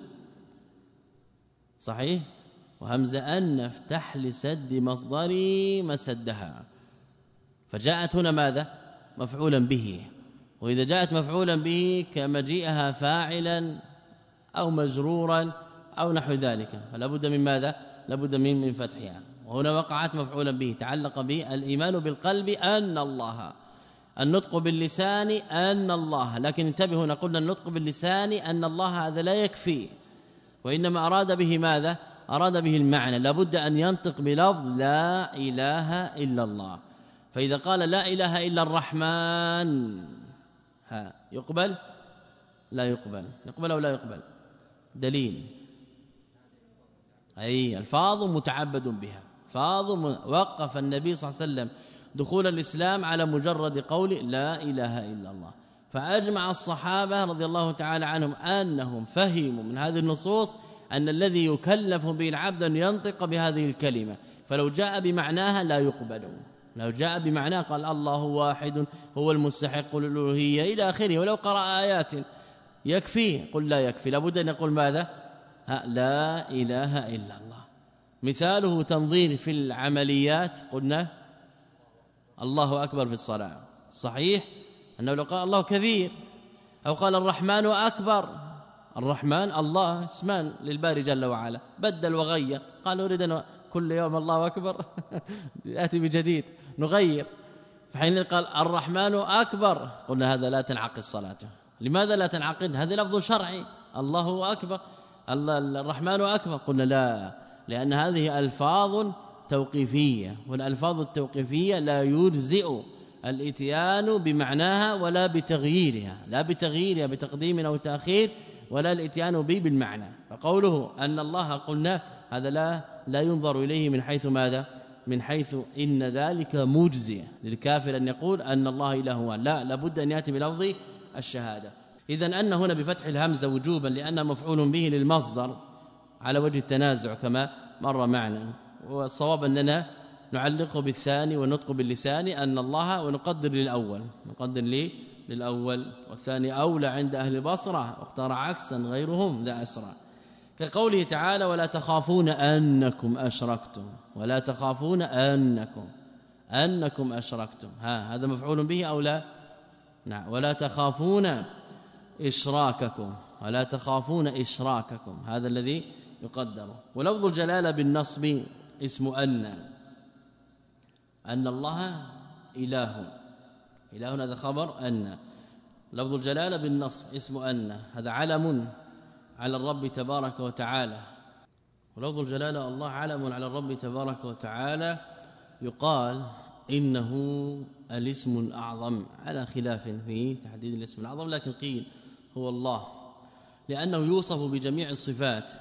صحيح. وهمزة أن افتح لسد مصدري مسدها فجاءت هنا ماذا مفعولا به. وإذا جاءت مفعولا به كمجيئها فاعلا أو مجرورا أو نحو ذلك فلا بد من ماذا لا بد من من فتحها. وهنا وقعت مفعولا به تعلق به الإيمان بالقلب أن الله النطق باللسان أن الله، لكن انتبهوا نقول النطق باللسان أن الله هذا لا يكفي، وإنما أراد به ماذا؟ أراد به المعنى، لابد أن ينطق بلفظ لا إله إلا الله. فإذا قال لا إله إلا الرحمن ها يقبل؟ لا يقبل. يقبل أو لا يقبل؟ دليل أي الفاظ متعبد بها، فاظ وقف النبي صلى الله عليه وسلم دخول الإسلام على مجرد قول لا إله إلا الله. فأجمع الصحابة رضي الله تعالى عنهم أنهم فهموا من هذه النصوص أن الذي يكلف به العبد أن ينطق بهذه الكلمة، فلو جاء بمعناها لا يقبل. لو جاء بمعناه قال الله واحد هو المستحق للألوهية إلى آخره، ولو قرأ آيات يكفي، قل لا يكفي، لابد أن يقول ماذا؟ لا إله إلا الله. مثاله تنظير في العمليات، قلنا الله أكبر في الصلاة، صحيح أنه لو قال الله كبير أو قال الرحمن أكبر، الرحمن الله اسمان للباري جل وعلا، بدل وغير، قال أريد كل يوم الله أكبر يأتي بجديد نغير، فحين قال الرحمن أكبر قلنا هذا لا تنعقد صلاته. لماذا لا تنعقد؟ هذا لفظ شرعي، الله أكبر الرحمن أكبر، قلنا لا، لأن هذه ألفاظ توقيفية، والألفاظ التوقيفية لا يجزئ الاتيان بمعناها ولا بتغييرها، لا بتغييرها بتقديم أو تأخير، ولا الاتيان به بالمعنى. فقوله أن الله قلنا هذا لا لا ينظر إليه من حيث ماذا؟ من حيث إن ذلك مجزئ للكافر أن يقول أن الله إله واحد، لا، لابد أن يأتي بلفظ الشهادة. إذن أن هنا بفتح الهمزة وجوبا لأن مفعول به للمصدر على وجه التنازع كما مر معنا، والصواب أننا نعلقه بالثاني ونطق باللسان أن الله، ونقدر للأول، نقدر لي للأول، والثاني أولى عند أهل البصرة، واختار عكسا غيرهم ذا أسرى، كقوله تعالى ولا تخافون أنكم أشركتم، ولا تخافون أنكم أنكم أشركتم، ها هذا مفعول به أو لا؟ نعم. ولا تخافون إشراككم، ولا تخافون إشراككم، هذا الذي يقدر. ولفظ الجلالة بالنصب اسم أن، أن الله إله، إله هذا خبر أن. لفظ الجلالة بالنصب اسم أن، هذا علم على الرب تبارك وتعالى. ولفظ الجلالة الله علم على الرب تبارك وتعالى، يقال إنه الاسم الأعظم، على خلاف في تحديد الاسم الأعظم، لكن قيل هو الله، لأنه يوصف بجميع الصفات،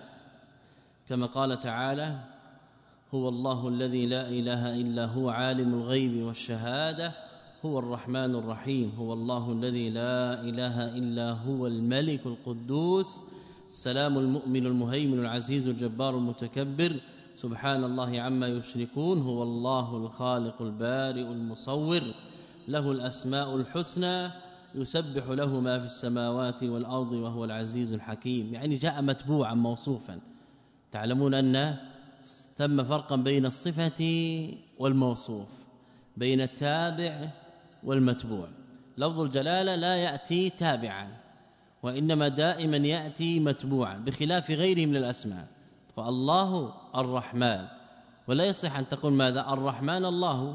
كما قال تعالى هو الله الذي لا إله إلا هو عالم الغيب والشهادة هو الرحمن الرحيم، هو الله الذي لا إله إلا هو الملك القدوس السلام المؤمن المهيمن العزيز الجبار المتكبر سبحان الله عما يشركون، هو الله الخالق البارئ المصور له الأسماء الحسنى يسبح له ما في السماوات والأرض وهو العزيز الحكيم. يعني جاء متبوعا موصوفا. تعلمون أن ثم فرقا بين الصفة والموصوف، بين التابع والمتبوع. لفظ الجلالة لا يأتي تابعا، وإنما دائما يأتي متبوعا، بخلاف غيره من الأسماء. فالله الرحمن، ولا يصح أن تقول ماذا؟ الرحمن الله،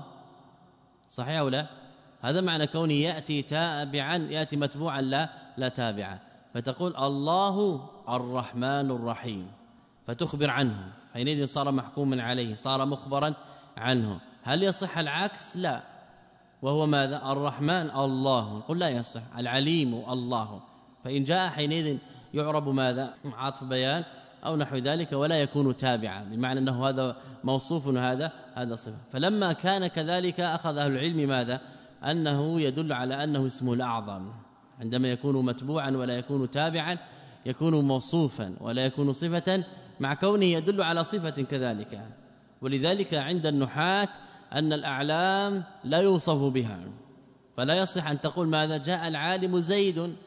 صحيح أو لا؟ هذا معنى كونه يأتي تابعا، يأتي متبوعا لا لا تابعا، فتقول الله الرحمن الرحيم فتخبر عنه، حينئذ صار محكوما عليه، صار مخبرا عنه. هل يصح العكس؟ لا، وهو ماذا؟ الرحمن الله، قل لا يصح. العليم الله، فإن جاء حينئذ يعرب ماذا؟ عطف بيان أو نحو ذلك، ولا يكون تابعا، بمعنى أنه هذا موصوف هذا هذا صفة. فلما كان كذلك أخذ أهل العلم ماذا؟ أنه يدل على أنه اسمه الأعظم، عندما يكون متبوعا ولا يكون تابعا يكون موصوفا ولا يكون صفة، مع كونه يدل على صفة كذلك. ولذلك عند النحاة أن الأعلام لا يوصف بها، فلا يصح أن تقول ماذا؟ جاء العالم زيد،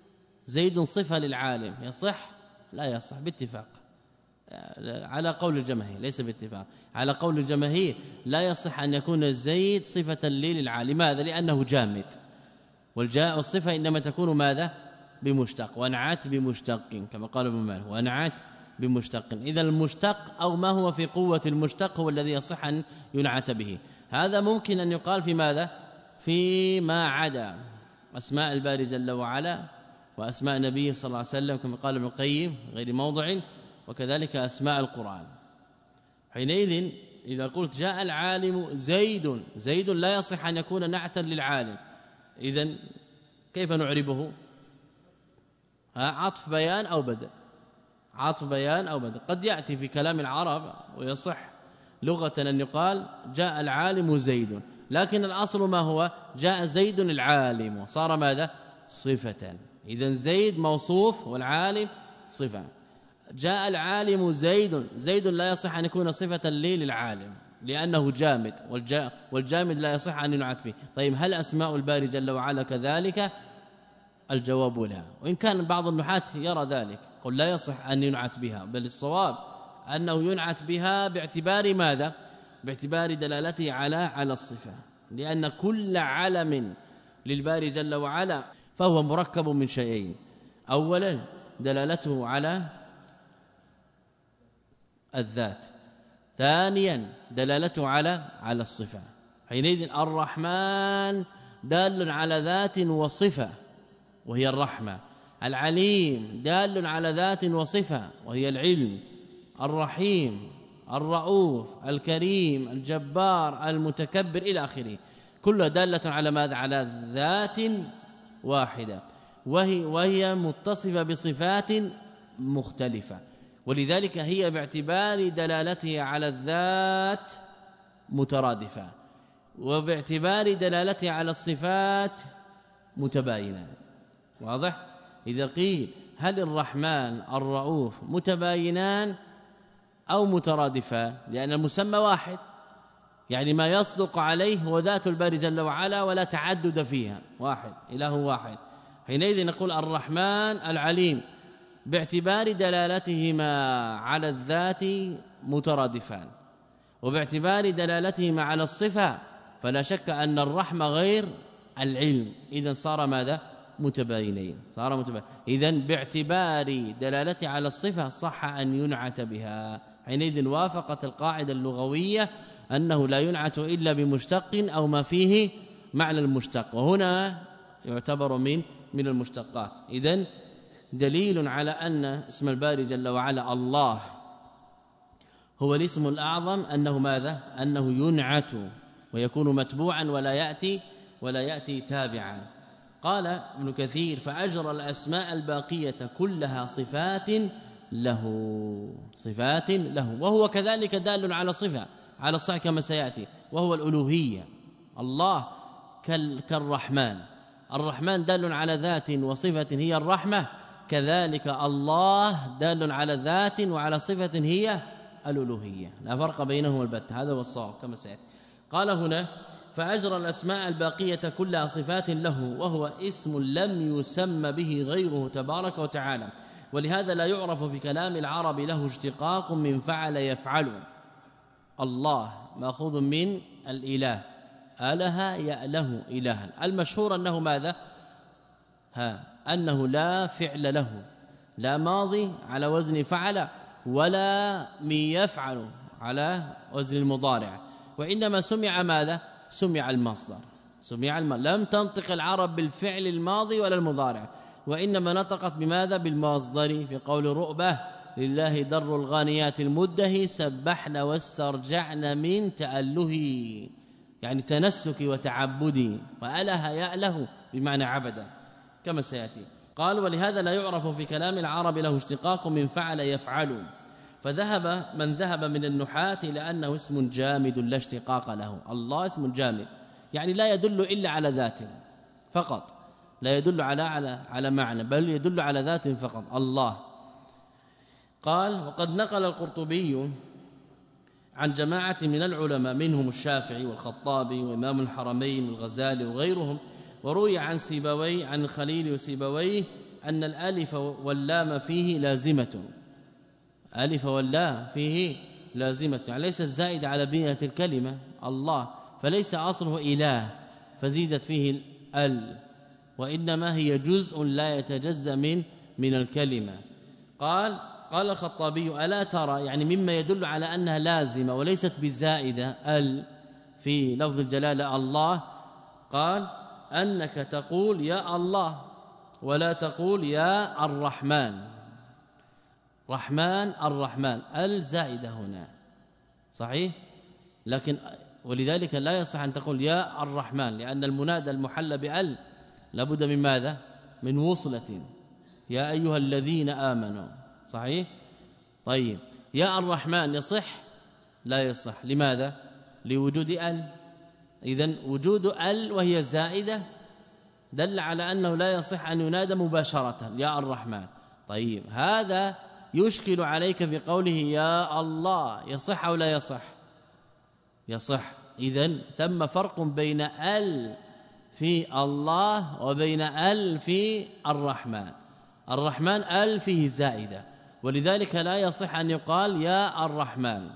زيد صفة للعالم، يصح؟ لا يصح باتفاق، على قول الجماهير، ليس باتفاق، على قول الجماهير لا يصح أن يكون زيد صفة لي للعالم. لماذا؟ لأنه جامد، والجاء الصفة إنما تكون ماذا؟ بمشتق، وانعت بمشتق كما قال ابن مالك، وانعت بمشتق. إذا المشتق أو ما هو في قوة المشتق هو الذي يصح أن ينعت به. هذا ممكن أن يقال في ماذا؟ في فيما عدا أسماء الباري جل وعلا وأسماء النبي صلى الله عليه وسلم كما قال ابن القيم غير موضع، وكذلك أسماء القرآن. حينئذ إذا قلت جاء العالم زيد، زيد لا يصح أن يكون نعتا للعالم، إذن كيف نعربه؟ عطف بيان أو بدل، عطف بيان أو بدل. قد يأتي في كلام العرب ويصح لغة أن يقال جاء العالم زيد، لكن الأصل ما هو؟ جاء زيد العالم، صار ماذا؟ صفة. إذن زيد موصوف والعالم صفة. جاء العالم زيد، زيد لا يصح أن يكون صفة لي للعالم لأنه جامد، والجامد لا يصح أن ينعت به. طيب هل أسماء الباري جل وعلا كذلك؟ الجواب لا، وإن كان بعض النحاة يرى ذلك، قل لا يصح أن ينعت بها، بل الصواب أنه ينعت بها باعتبار ماذا؟ باعتبار دلالته على على الصفة، لأن كل علم للباري جل وعلا فهو مركب من شيئين: أولا دلالته على الذات، ثانيا دلالته على على الصفة. حينئذ الرحمن دال على ذات وصفة وهي الرحمة، العليم دال على ذات وصفة وهي العلم، الرحيم، الرؤوف، الكريم، الجبار، المتكبر إلى آخره، كلها دالة على ماذا؟ على ذات واحدة، وهي وهي متصفة بصفات مختلفة، ولذلك هي باعتبار دلالتها على الذات مترادفة، وباعتبار دلالتها على الصفات متباينة. واضح؟ إذا قيل هل الرحمن الرؤوف متباينان أو مترادفان؟ لأن المسمى واحد، يعني ما يصدق عليه هو ذات الباري جل وعلا ولا تعدد فيها، واحد، إله واحد. حينئذ نقول الرحمن العليم باعتبار دلالتهما على الذات مترادفان، وباعتبار دلالتهما على الصفة فلا شك أن الرحمة غير العلم، إذن صار ماذا؟ متباينين، صار متباين. إذن باعتبار دلالته على الصفة صح أن ينعت بها. حينئذ وافقت القاعدة اللغوية أنه لا ينعت إلا بمشتق أو ما فيه معنى المشتق، وهنا يعتبر من من المشتقات. إذن دليل على أن اسم الباري جل وعلا الله هو الاسم الأعظم أنه ماذا؟ أنه ينعت ويكون متبوعا ولا يأتي ولا يأتي تابعا. قال ابن كثير: فأجرى الأسماء الباقية كلها صفات له، صفات له، وهو كذلك دال على صفة على الصح كما سيأتي، وهو الألوهية. الله كالرحمن، الرحمن دال على ذات وصفة هي الرحمة، كذلك الله دال على ذات وعلى صفة هي الألوهية، لا فرق بينهما البتة، هذا هو الصواب كما سيأتي. قال هنا: فأجرى الأسماء الباقية كلها صفات له، وهو اسم لم يسم به غيره تبارك وتعالى، ولهذا لا يعرف في كلام العرب له اشتقاق من فعل يفعل. الله مأخوذ من الإله، أله يأله إلها، المشهور أنه ماذا؟ ها أنه لا فعل له، لا ماضي على وزن فعل ولا من يفعل على وزن المضارع، وإنما سمع ماذا؟ سمع المصدر، سمع الم... لم تنطق العرب بالفعل الماضي ولا المضارع، وإنما نطقت بماذا؟ بالمصدر، في قول رؤبة: لله در الغانيات المده سبحن واسترجعن من تأله، يعني تنسك وتعبدي، وأله يأله بمعنى عبدا كما سيأتي. قال: ولهذا لا يعرف في كلام العرب له اشتقاق من فعل يفعل، فذهب من ذهب من النحاة إلى أنه اسم جامد لا اشتقاق له. الله اسم جامد، يعني لا يدل إلا على ذات فقط، لا يدل على على على معنى، بل يدل على ذات فقط، الله. قال: وقد نقل القرطبي عن جماعة من العلماء منهم الشافعي والخطابي وإمام الحرمين والغزالي وغيرهم، وروي عن سيبوي عن الخليل وسيبويه أن الالف واللام فيه لازمة، الف واللام فيه لازمة، يعني ليست زائدة على بنية الكلمة الله، فليس أصله إله فزيدت فيه ال، وإنما هي جزء لا يتجزأ من من الكلمة. قال قال الخطابي: ألا ترى، يعني مما يدل على أنها لازمة وليست بزائدة ال في لفظ الجلالة الله، قال أنك تقول يا الله ولا تقول يا الرحمن. رحمن الرحمن الزائدة هنا صحيح، لكن ولذلك لا يصح أن تقول يا الرحمن، لأن المنادى المحل بأل لابد من ماذا؟ من وصلة، يا أيها الذين آمنوا صحيح. طيب يا الرحمن يصح؟ لا يصح. لماذا؟ لوجود ال. إذن وجود ال وهي زائدة دل على أنه لا يصح أن ينادى مباشرة يا الرحمن. طيب هذا يشكل عليك في قوله يا الله، يصح أو لا يصح؟ يصح. إذن ثم فرق بين ال في الله وبين ال في الرحمن. الرحمن ال فيه زائدة، ولذلك لا يصح أن يقال يا الرحمن.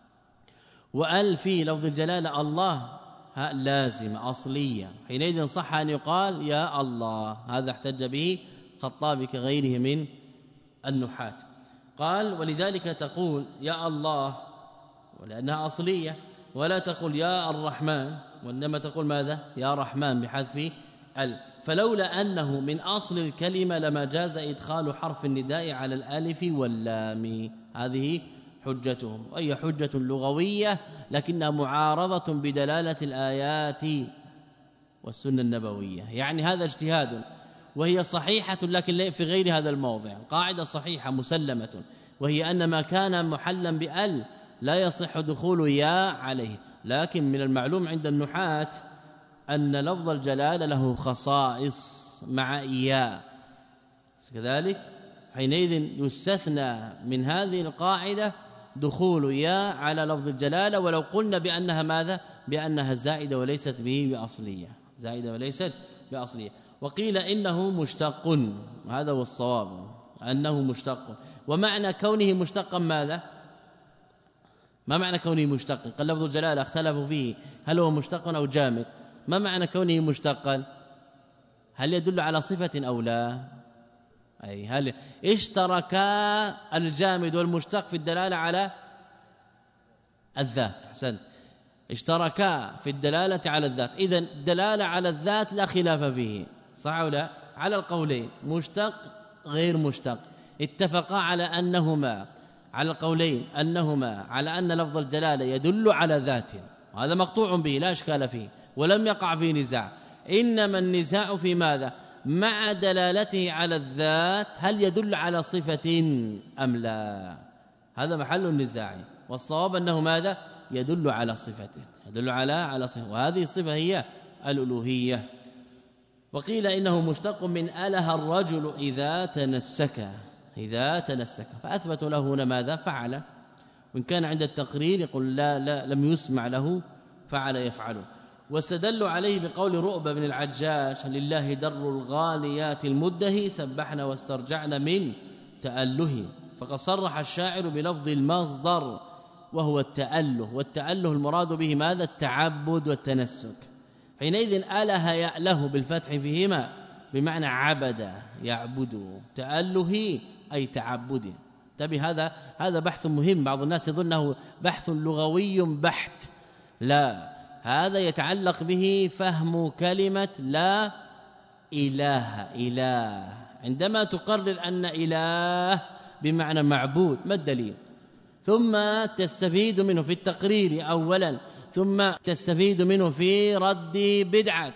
وال في لفظ الجلالة الله لازمة أصلية، حينئذ صح أن يقال يا الله. هذا احتج به خطابي كغيره من النحاة. قال ولذلك تقول يا الله ولأنها أصلية، ولا تقول يا الرحمن، وإنما تقول ماذا؟ يا رحمن بحذف ال. فلولا أنه من أصل الكلمة لما جاز إدخال حرف النداء على الألف واللام. هذه حجتهم، وهي حجة لغوية لكنها معارضة بدلالة الآيات والسنة النبوية. يعني هذا اجتهاد، وهي صحيحة لكن في غير هذا الموضع. قاعدة صحيحة مسلمة، وهي أن ما كان محلا بأل لا يصح دخول يا عليه. لكن من المعلوم عند النحاة أن لفظ الجلالة له خصائص مع إياه، كذلك حينئذ يستثنى من هذه القاعدة دخول يا على لفظ الجلالة، ولو قلنا بأنها ماذا؟ بأنها زائدة وليست به بأصلية، زائدة وليست بأصلية. وقيل إنه مشتق، وهذا هو الصواب أنه مشتق. ومعنى كونه مشتقا ماذا؟ ما معنى كونه مشتقا؟ قال لفظ الجلالة اختلفوا فيه هل هو مشتق أو جامد. ما معنى كونه مشتقا؟ هل يدل على صفة أو لا؟ أي هل اشتركا الجامد والمشتق في الدلالة على الذات؟ أحسنت، اشتركا في الدلالة على الذات. إذن الدلالة على الذات لا خلاف فيه، صح أو لا؟ على القولين مشتق غير مشتق اتفقا على أنهما، على القولين أنهما على أن لفظ الجلالة يدل على ذات، وهذا مقطوع به لا إشكال فيه ولم يقع فيه نزاع. إنما النزاع في ماذا؟ مع دلالته على الذات هل يدل على صفة أم لا؟ هذا محل النزاع، والصواب أنه ماذا؟ يدل على صفة، يدل على على صفة، وهذه الصفة هي الألوهية. وقيل إنه مشتق من أله الرجل إذا تنسك، إذا تنسك، فأثبت له هنا ماذا؟ فعل. وإن كان عند التقرير يقول لا, لا لم يسمع له فعل يفعله. واستدلوا عليه بقول رؤبة بن العجاج لله در الغاليات المده سبحنا واسترجعنا من تأله. فقد صرح الشاعر بلفظ المصدر وهو التأله، والتأله المراد به ماذا؟ التعبد والتنسك. حينئذ أله يأله بالفتح فيهما بمعنى عبد يعبد، تأله أي تعبد. تبي هذا هذا بحث مهم، بعض الناس يظنه بحث لغوي بحت، لا، هذا يتعلق به فهم كلمة لا إله. إله عندما تقرر أن إله بمعنى معبود، ما الدليل؟ ثم تستفيد منه في التقرير أولا، ثم تستفيد منه في رد بدعة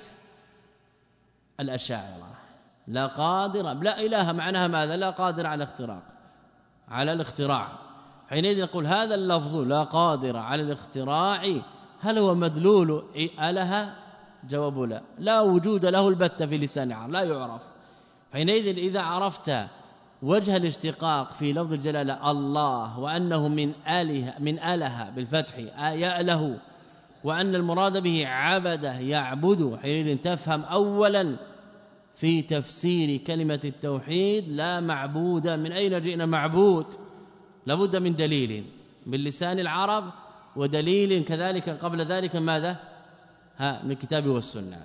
الأشاعرة. لا قادر، لا إله معناها ماذا؟ لا قادر على الاختراق، على الاختراع. حينئذ نقول هذا اللفظ لا قادر على الاختراع هل هو مدلول إله؟ جواب لا، لا وجود له البتة في لسان العرب، لا يعرف. حينئذ إذا عرفت وجه الاشتقاق في لفظ الجلالة الله، وأنه من آله، من آله بالفتح يأله، وأن المراد به عبده يعبد، حينئذ تفهم أولا في تفسير كلمة التوحيد لا معبود. من أين جئنا معبود؟ لابد من دليل من لسان العرب، ودليل كذلك قبل ذلك ماذا؟ ها من الكتاب والسنة.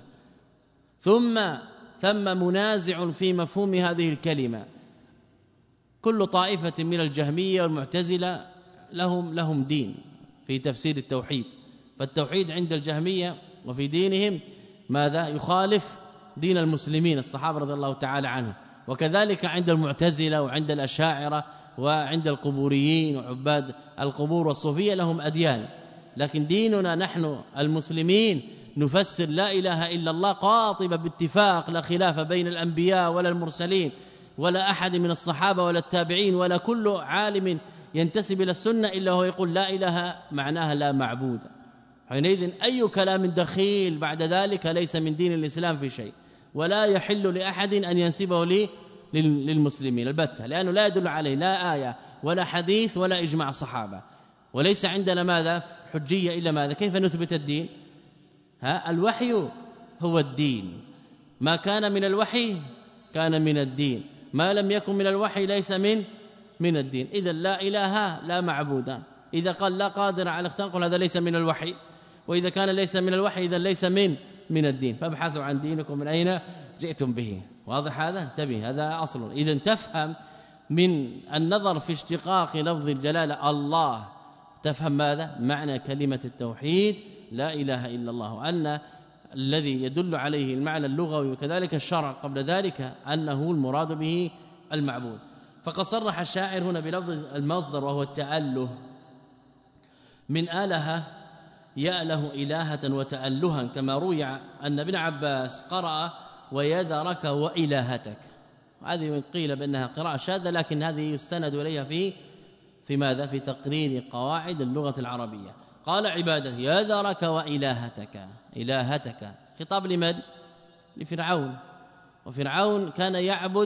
ثم ثم منازع في مفهوم هذه الكلمة. كل طائفة من الجهمية والمعتزلة لهم لهم دين في تفسير التوحيد، فالتوحيد عند الجهمية وفي دينهم ماذا يخالف دين المسلمين الصحابة رضي الله تعالى عنهم، وكذلك عند المعتزلة وعند الأشاعرة وعند القبوريين وعباد القبور والصوفية لهم أديان، لكن ديننا نحن المسلمين نفسر لا إله إلا الله قاطبة باتفاق، لا خلاف بين الأنبياء ولا المرسلين ولا أحد من الصحابة ولا التابعين ولا كل عالم ينتسب إلى السنة إلا هو يقول لا إله معناها لا معبود. حينئذ أي كلام دخيل بعد ذلك ليس من دين الإسلام في شيء، ولا يحل لأحد أن ينسبه لي للمسلمين البتة، لأنه لا يدل عليه لا آية ولا حديث ولا إجماع صحابة، وليس عندنا ماذا حجية إلا ماذا كيف نثبت الدين؟ ها الوحي هو الدين، ما كان من الوحي كان من الدين، ما لم يكن من الوحي ليس من من الدين. إذا لا إله لا معبود، إذا قال لا قادر على اختنقل هذا ليس من الوحي، وإذا كان ليس من الوحي إذا ليس من من الدين. فابحثوا عن دينكم من أين جئتم به. واضح هذا؟ انتبه، هذا أصل. إذا تفهم من النظر في اشتقاق لفظ الجلالة الله تفهم ماذا؟ معنى كلمة التوحيد لا إله إلا الله، وأن الذي يدل عليه المعنى اللغوي وكذلك الشرع قبل ذلك أنه المراد به المعبود. فقد صرح الشاعر هنا بلفظ المصدر وهو التأله، من آله يأله إلهة وتألها، كما روي أن ابن عباس قرأ ويذرك وإلهتك. هذه قيل بأنها قراءة شاذة، لكن هذه يستند إليها في في ماذا؟ في تقرير قواعد اللغة العربية. قال عباده يذرك وإلهتك، إلهتك خطاب لمن؟ لفرعون، وفرعون كان يعبد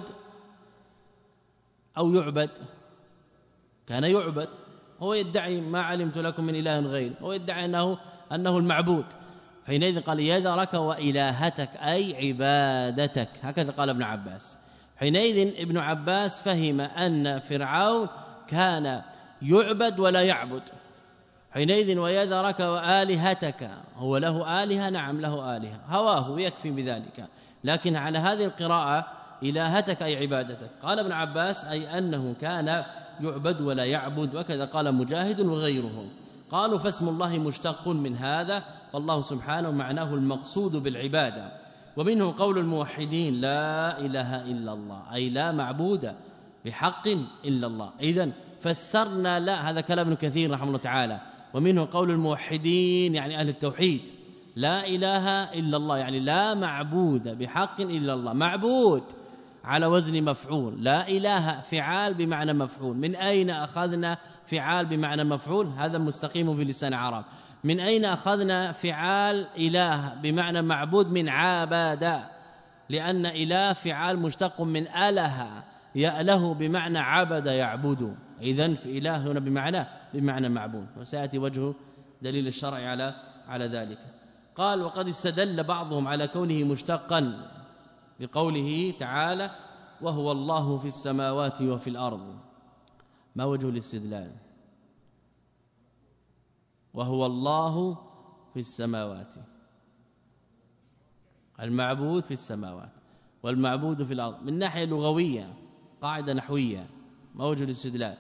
أو يعبد، كان يعبد، هو يدعي ما علمت لكم من إله غير، هو يدعي أنه أنه المعبود. حينئذ قال يذرك وإلهتك أي عبادتك، هكذا قال ابن عباس. حينئذ ابن عباس فهم أن فرعون كان يعبد ولا يعبد. حينئذ ويذرك وآلهتك، هو له آلهة، نعم له آلهة، هواه يكفي بذلك، لكن على هذه القراءة إلهتك أي عبادتك. قال ابن عباس أي أنه كان يعبد ولا يعبد، وكذا قال مجاهد وغيره. قالوا فاسم الله مشتق من هذا، فالله سبحانه معناه المقصود بالعبادة. ومنه قول الموحدين لا إله إلا الله أي لا معبود بحق إلا الله. إذن فسرنا لا، هذا كلام ابن كثير رحمه الله تعالى. ومنه قول الموحدين يعني أهل التوحيد لا إله إلا الله يعني لا معبود بحق إلا الله، معبود على وزن مفعول، لا إله فعال بمعنى مفعول. من أين أخذنا فعال بمعنى مفعول؟ هذا مستقيم في لسان عرب. من أين أخذنا فعال إله بمعنى معبود؟ من عابد، لأن إله فعال مشتق من أله، يأله بمعنى عبد يعبد. إذن في إله هنا بمعنى بمعنى معبود، وسيأتي وجه دليل الشرع على على ذلك. قال وقد استدل بعضهم على كونه مشتقا بقوله تعالى وهو الله في السماوات وفي الأرض. ما وجه الاستدلال؟ وهو الله في السماوات، المعبود في السماوات والمعبود في الأرض، من ناحية لغوية قاعدة نحوية. ما وجه الاستدلال؟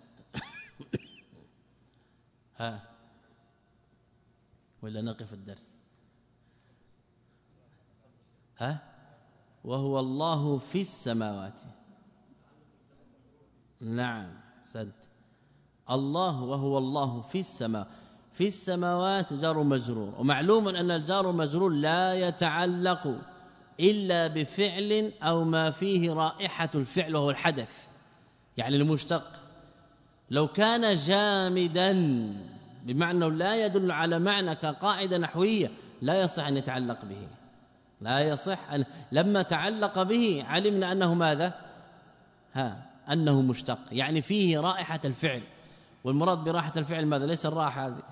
ها ولا نقف الدرس؟ ها وهو الله في السماوات، نعم سد الله وهو الله في السماء، في السماوات جار مجرور، ومعلوم أن الجار مجرور لا يتعلق إلا بفعل أو ما فيه رائحة الفعل وهو الحدث، يعني المشتق لو كان جامدا بمعنى لا يدل على معنى كقاعدة نحوية لا يصح أن يتعلق به، لا يصح أن لما تعلق به علمنا أنه ماذا؟ ها أنه مشتق، يعني فيه رائحة الفعل، والمراد برائحة الفعل ماذا؟ ليس الرائحة هذه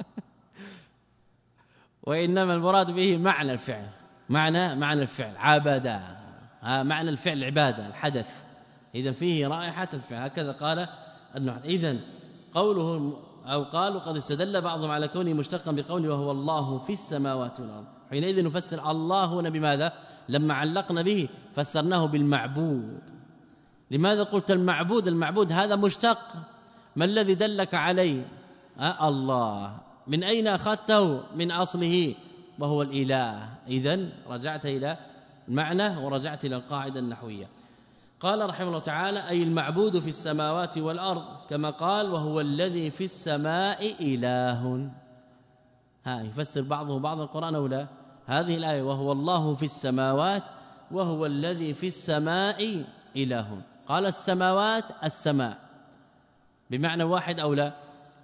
وإنما المراد به معنى الفعل، معنى معنى الفعل عبدا، ها معنى الفعل عبادة الحدث، إذا فيه رائحة الفعل، هكذا قال النحو. إذن قوله أو قالوا قد استدل بعضهم على كونه مشتقا بقوله وهو الله في السماوات والأرض. حينئذ نفسر الله هنا بماذا؟ لما علقنا به فسرناه بالمعبود. لماذا قلت المعبود؟ المعبود هذا مشتق، ما الذي دلك عليه؟ أه الله. من أين أخذته؟ من أصله وهو الإله. إذن رجعت إلى المعنى ورجعت إلى القاعدة النحوية. قال رحمه الله تعالى أي المعبود في السماوات والأرض كما قال وهو الذي في السماء إله. ها يفسر بعضه بعض القرآن أو لا؟ هذه الآية وهو الله في السماوات وهو الذي في السماء إله. قال السماوات السماء بمعنى واحد أو لا؟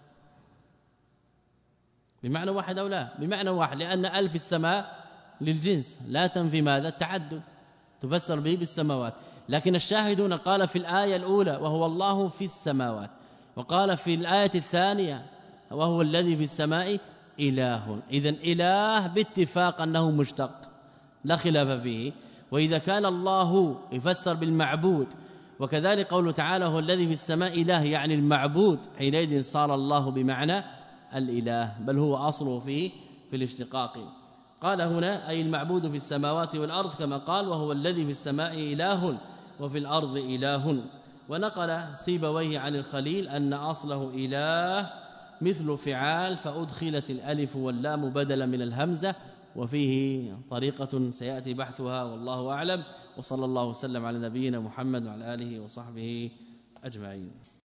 بمعنى واحد أو لا؟ بمعنى واحد، لأن ألف السماء للجنس لا تنفي ماذا؟ التعدد، تفسر به بالسماوات. لكن الشاهدون قال في الآية الأولى وهو الله في السماوات، وقال في الآية الثانية وهو الذي في السماء إله. إذن إله باتفاق أنه مشتق لا خلاف فيه. وإذا كان الله يفسر بالمعبود وكذلك قوله تعالى هو الذي في السماء إله يعني المعبود، حينئذ صار الله بمعنى الإله، بل هو أصله فيه في الاشتقاق. قال هنا أي المعبود في السماوات والأرض كما قال وهو الذي في السماء إله وفي الأرض إله. ونقل سيبويه عن الخليل أن أصله إله مثل فعال فأدخلت الألف واللام بدلا من الهمزة، وفيه طريقة سيأتي بحثها والله أعلم. وصلى الله وسلم على نبينا محمد وعلى آله وصحبه أجمعين.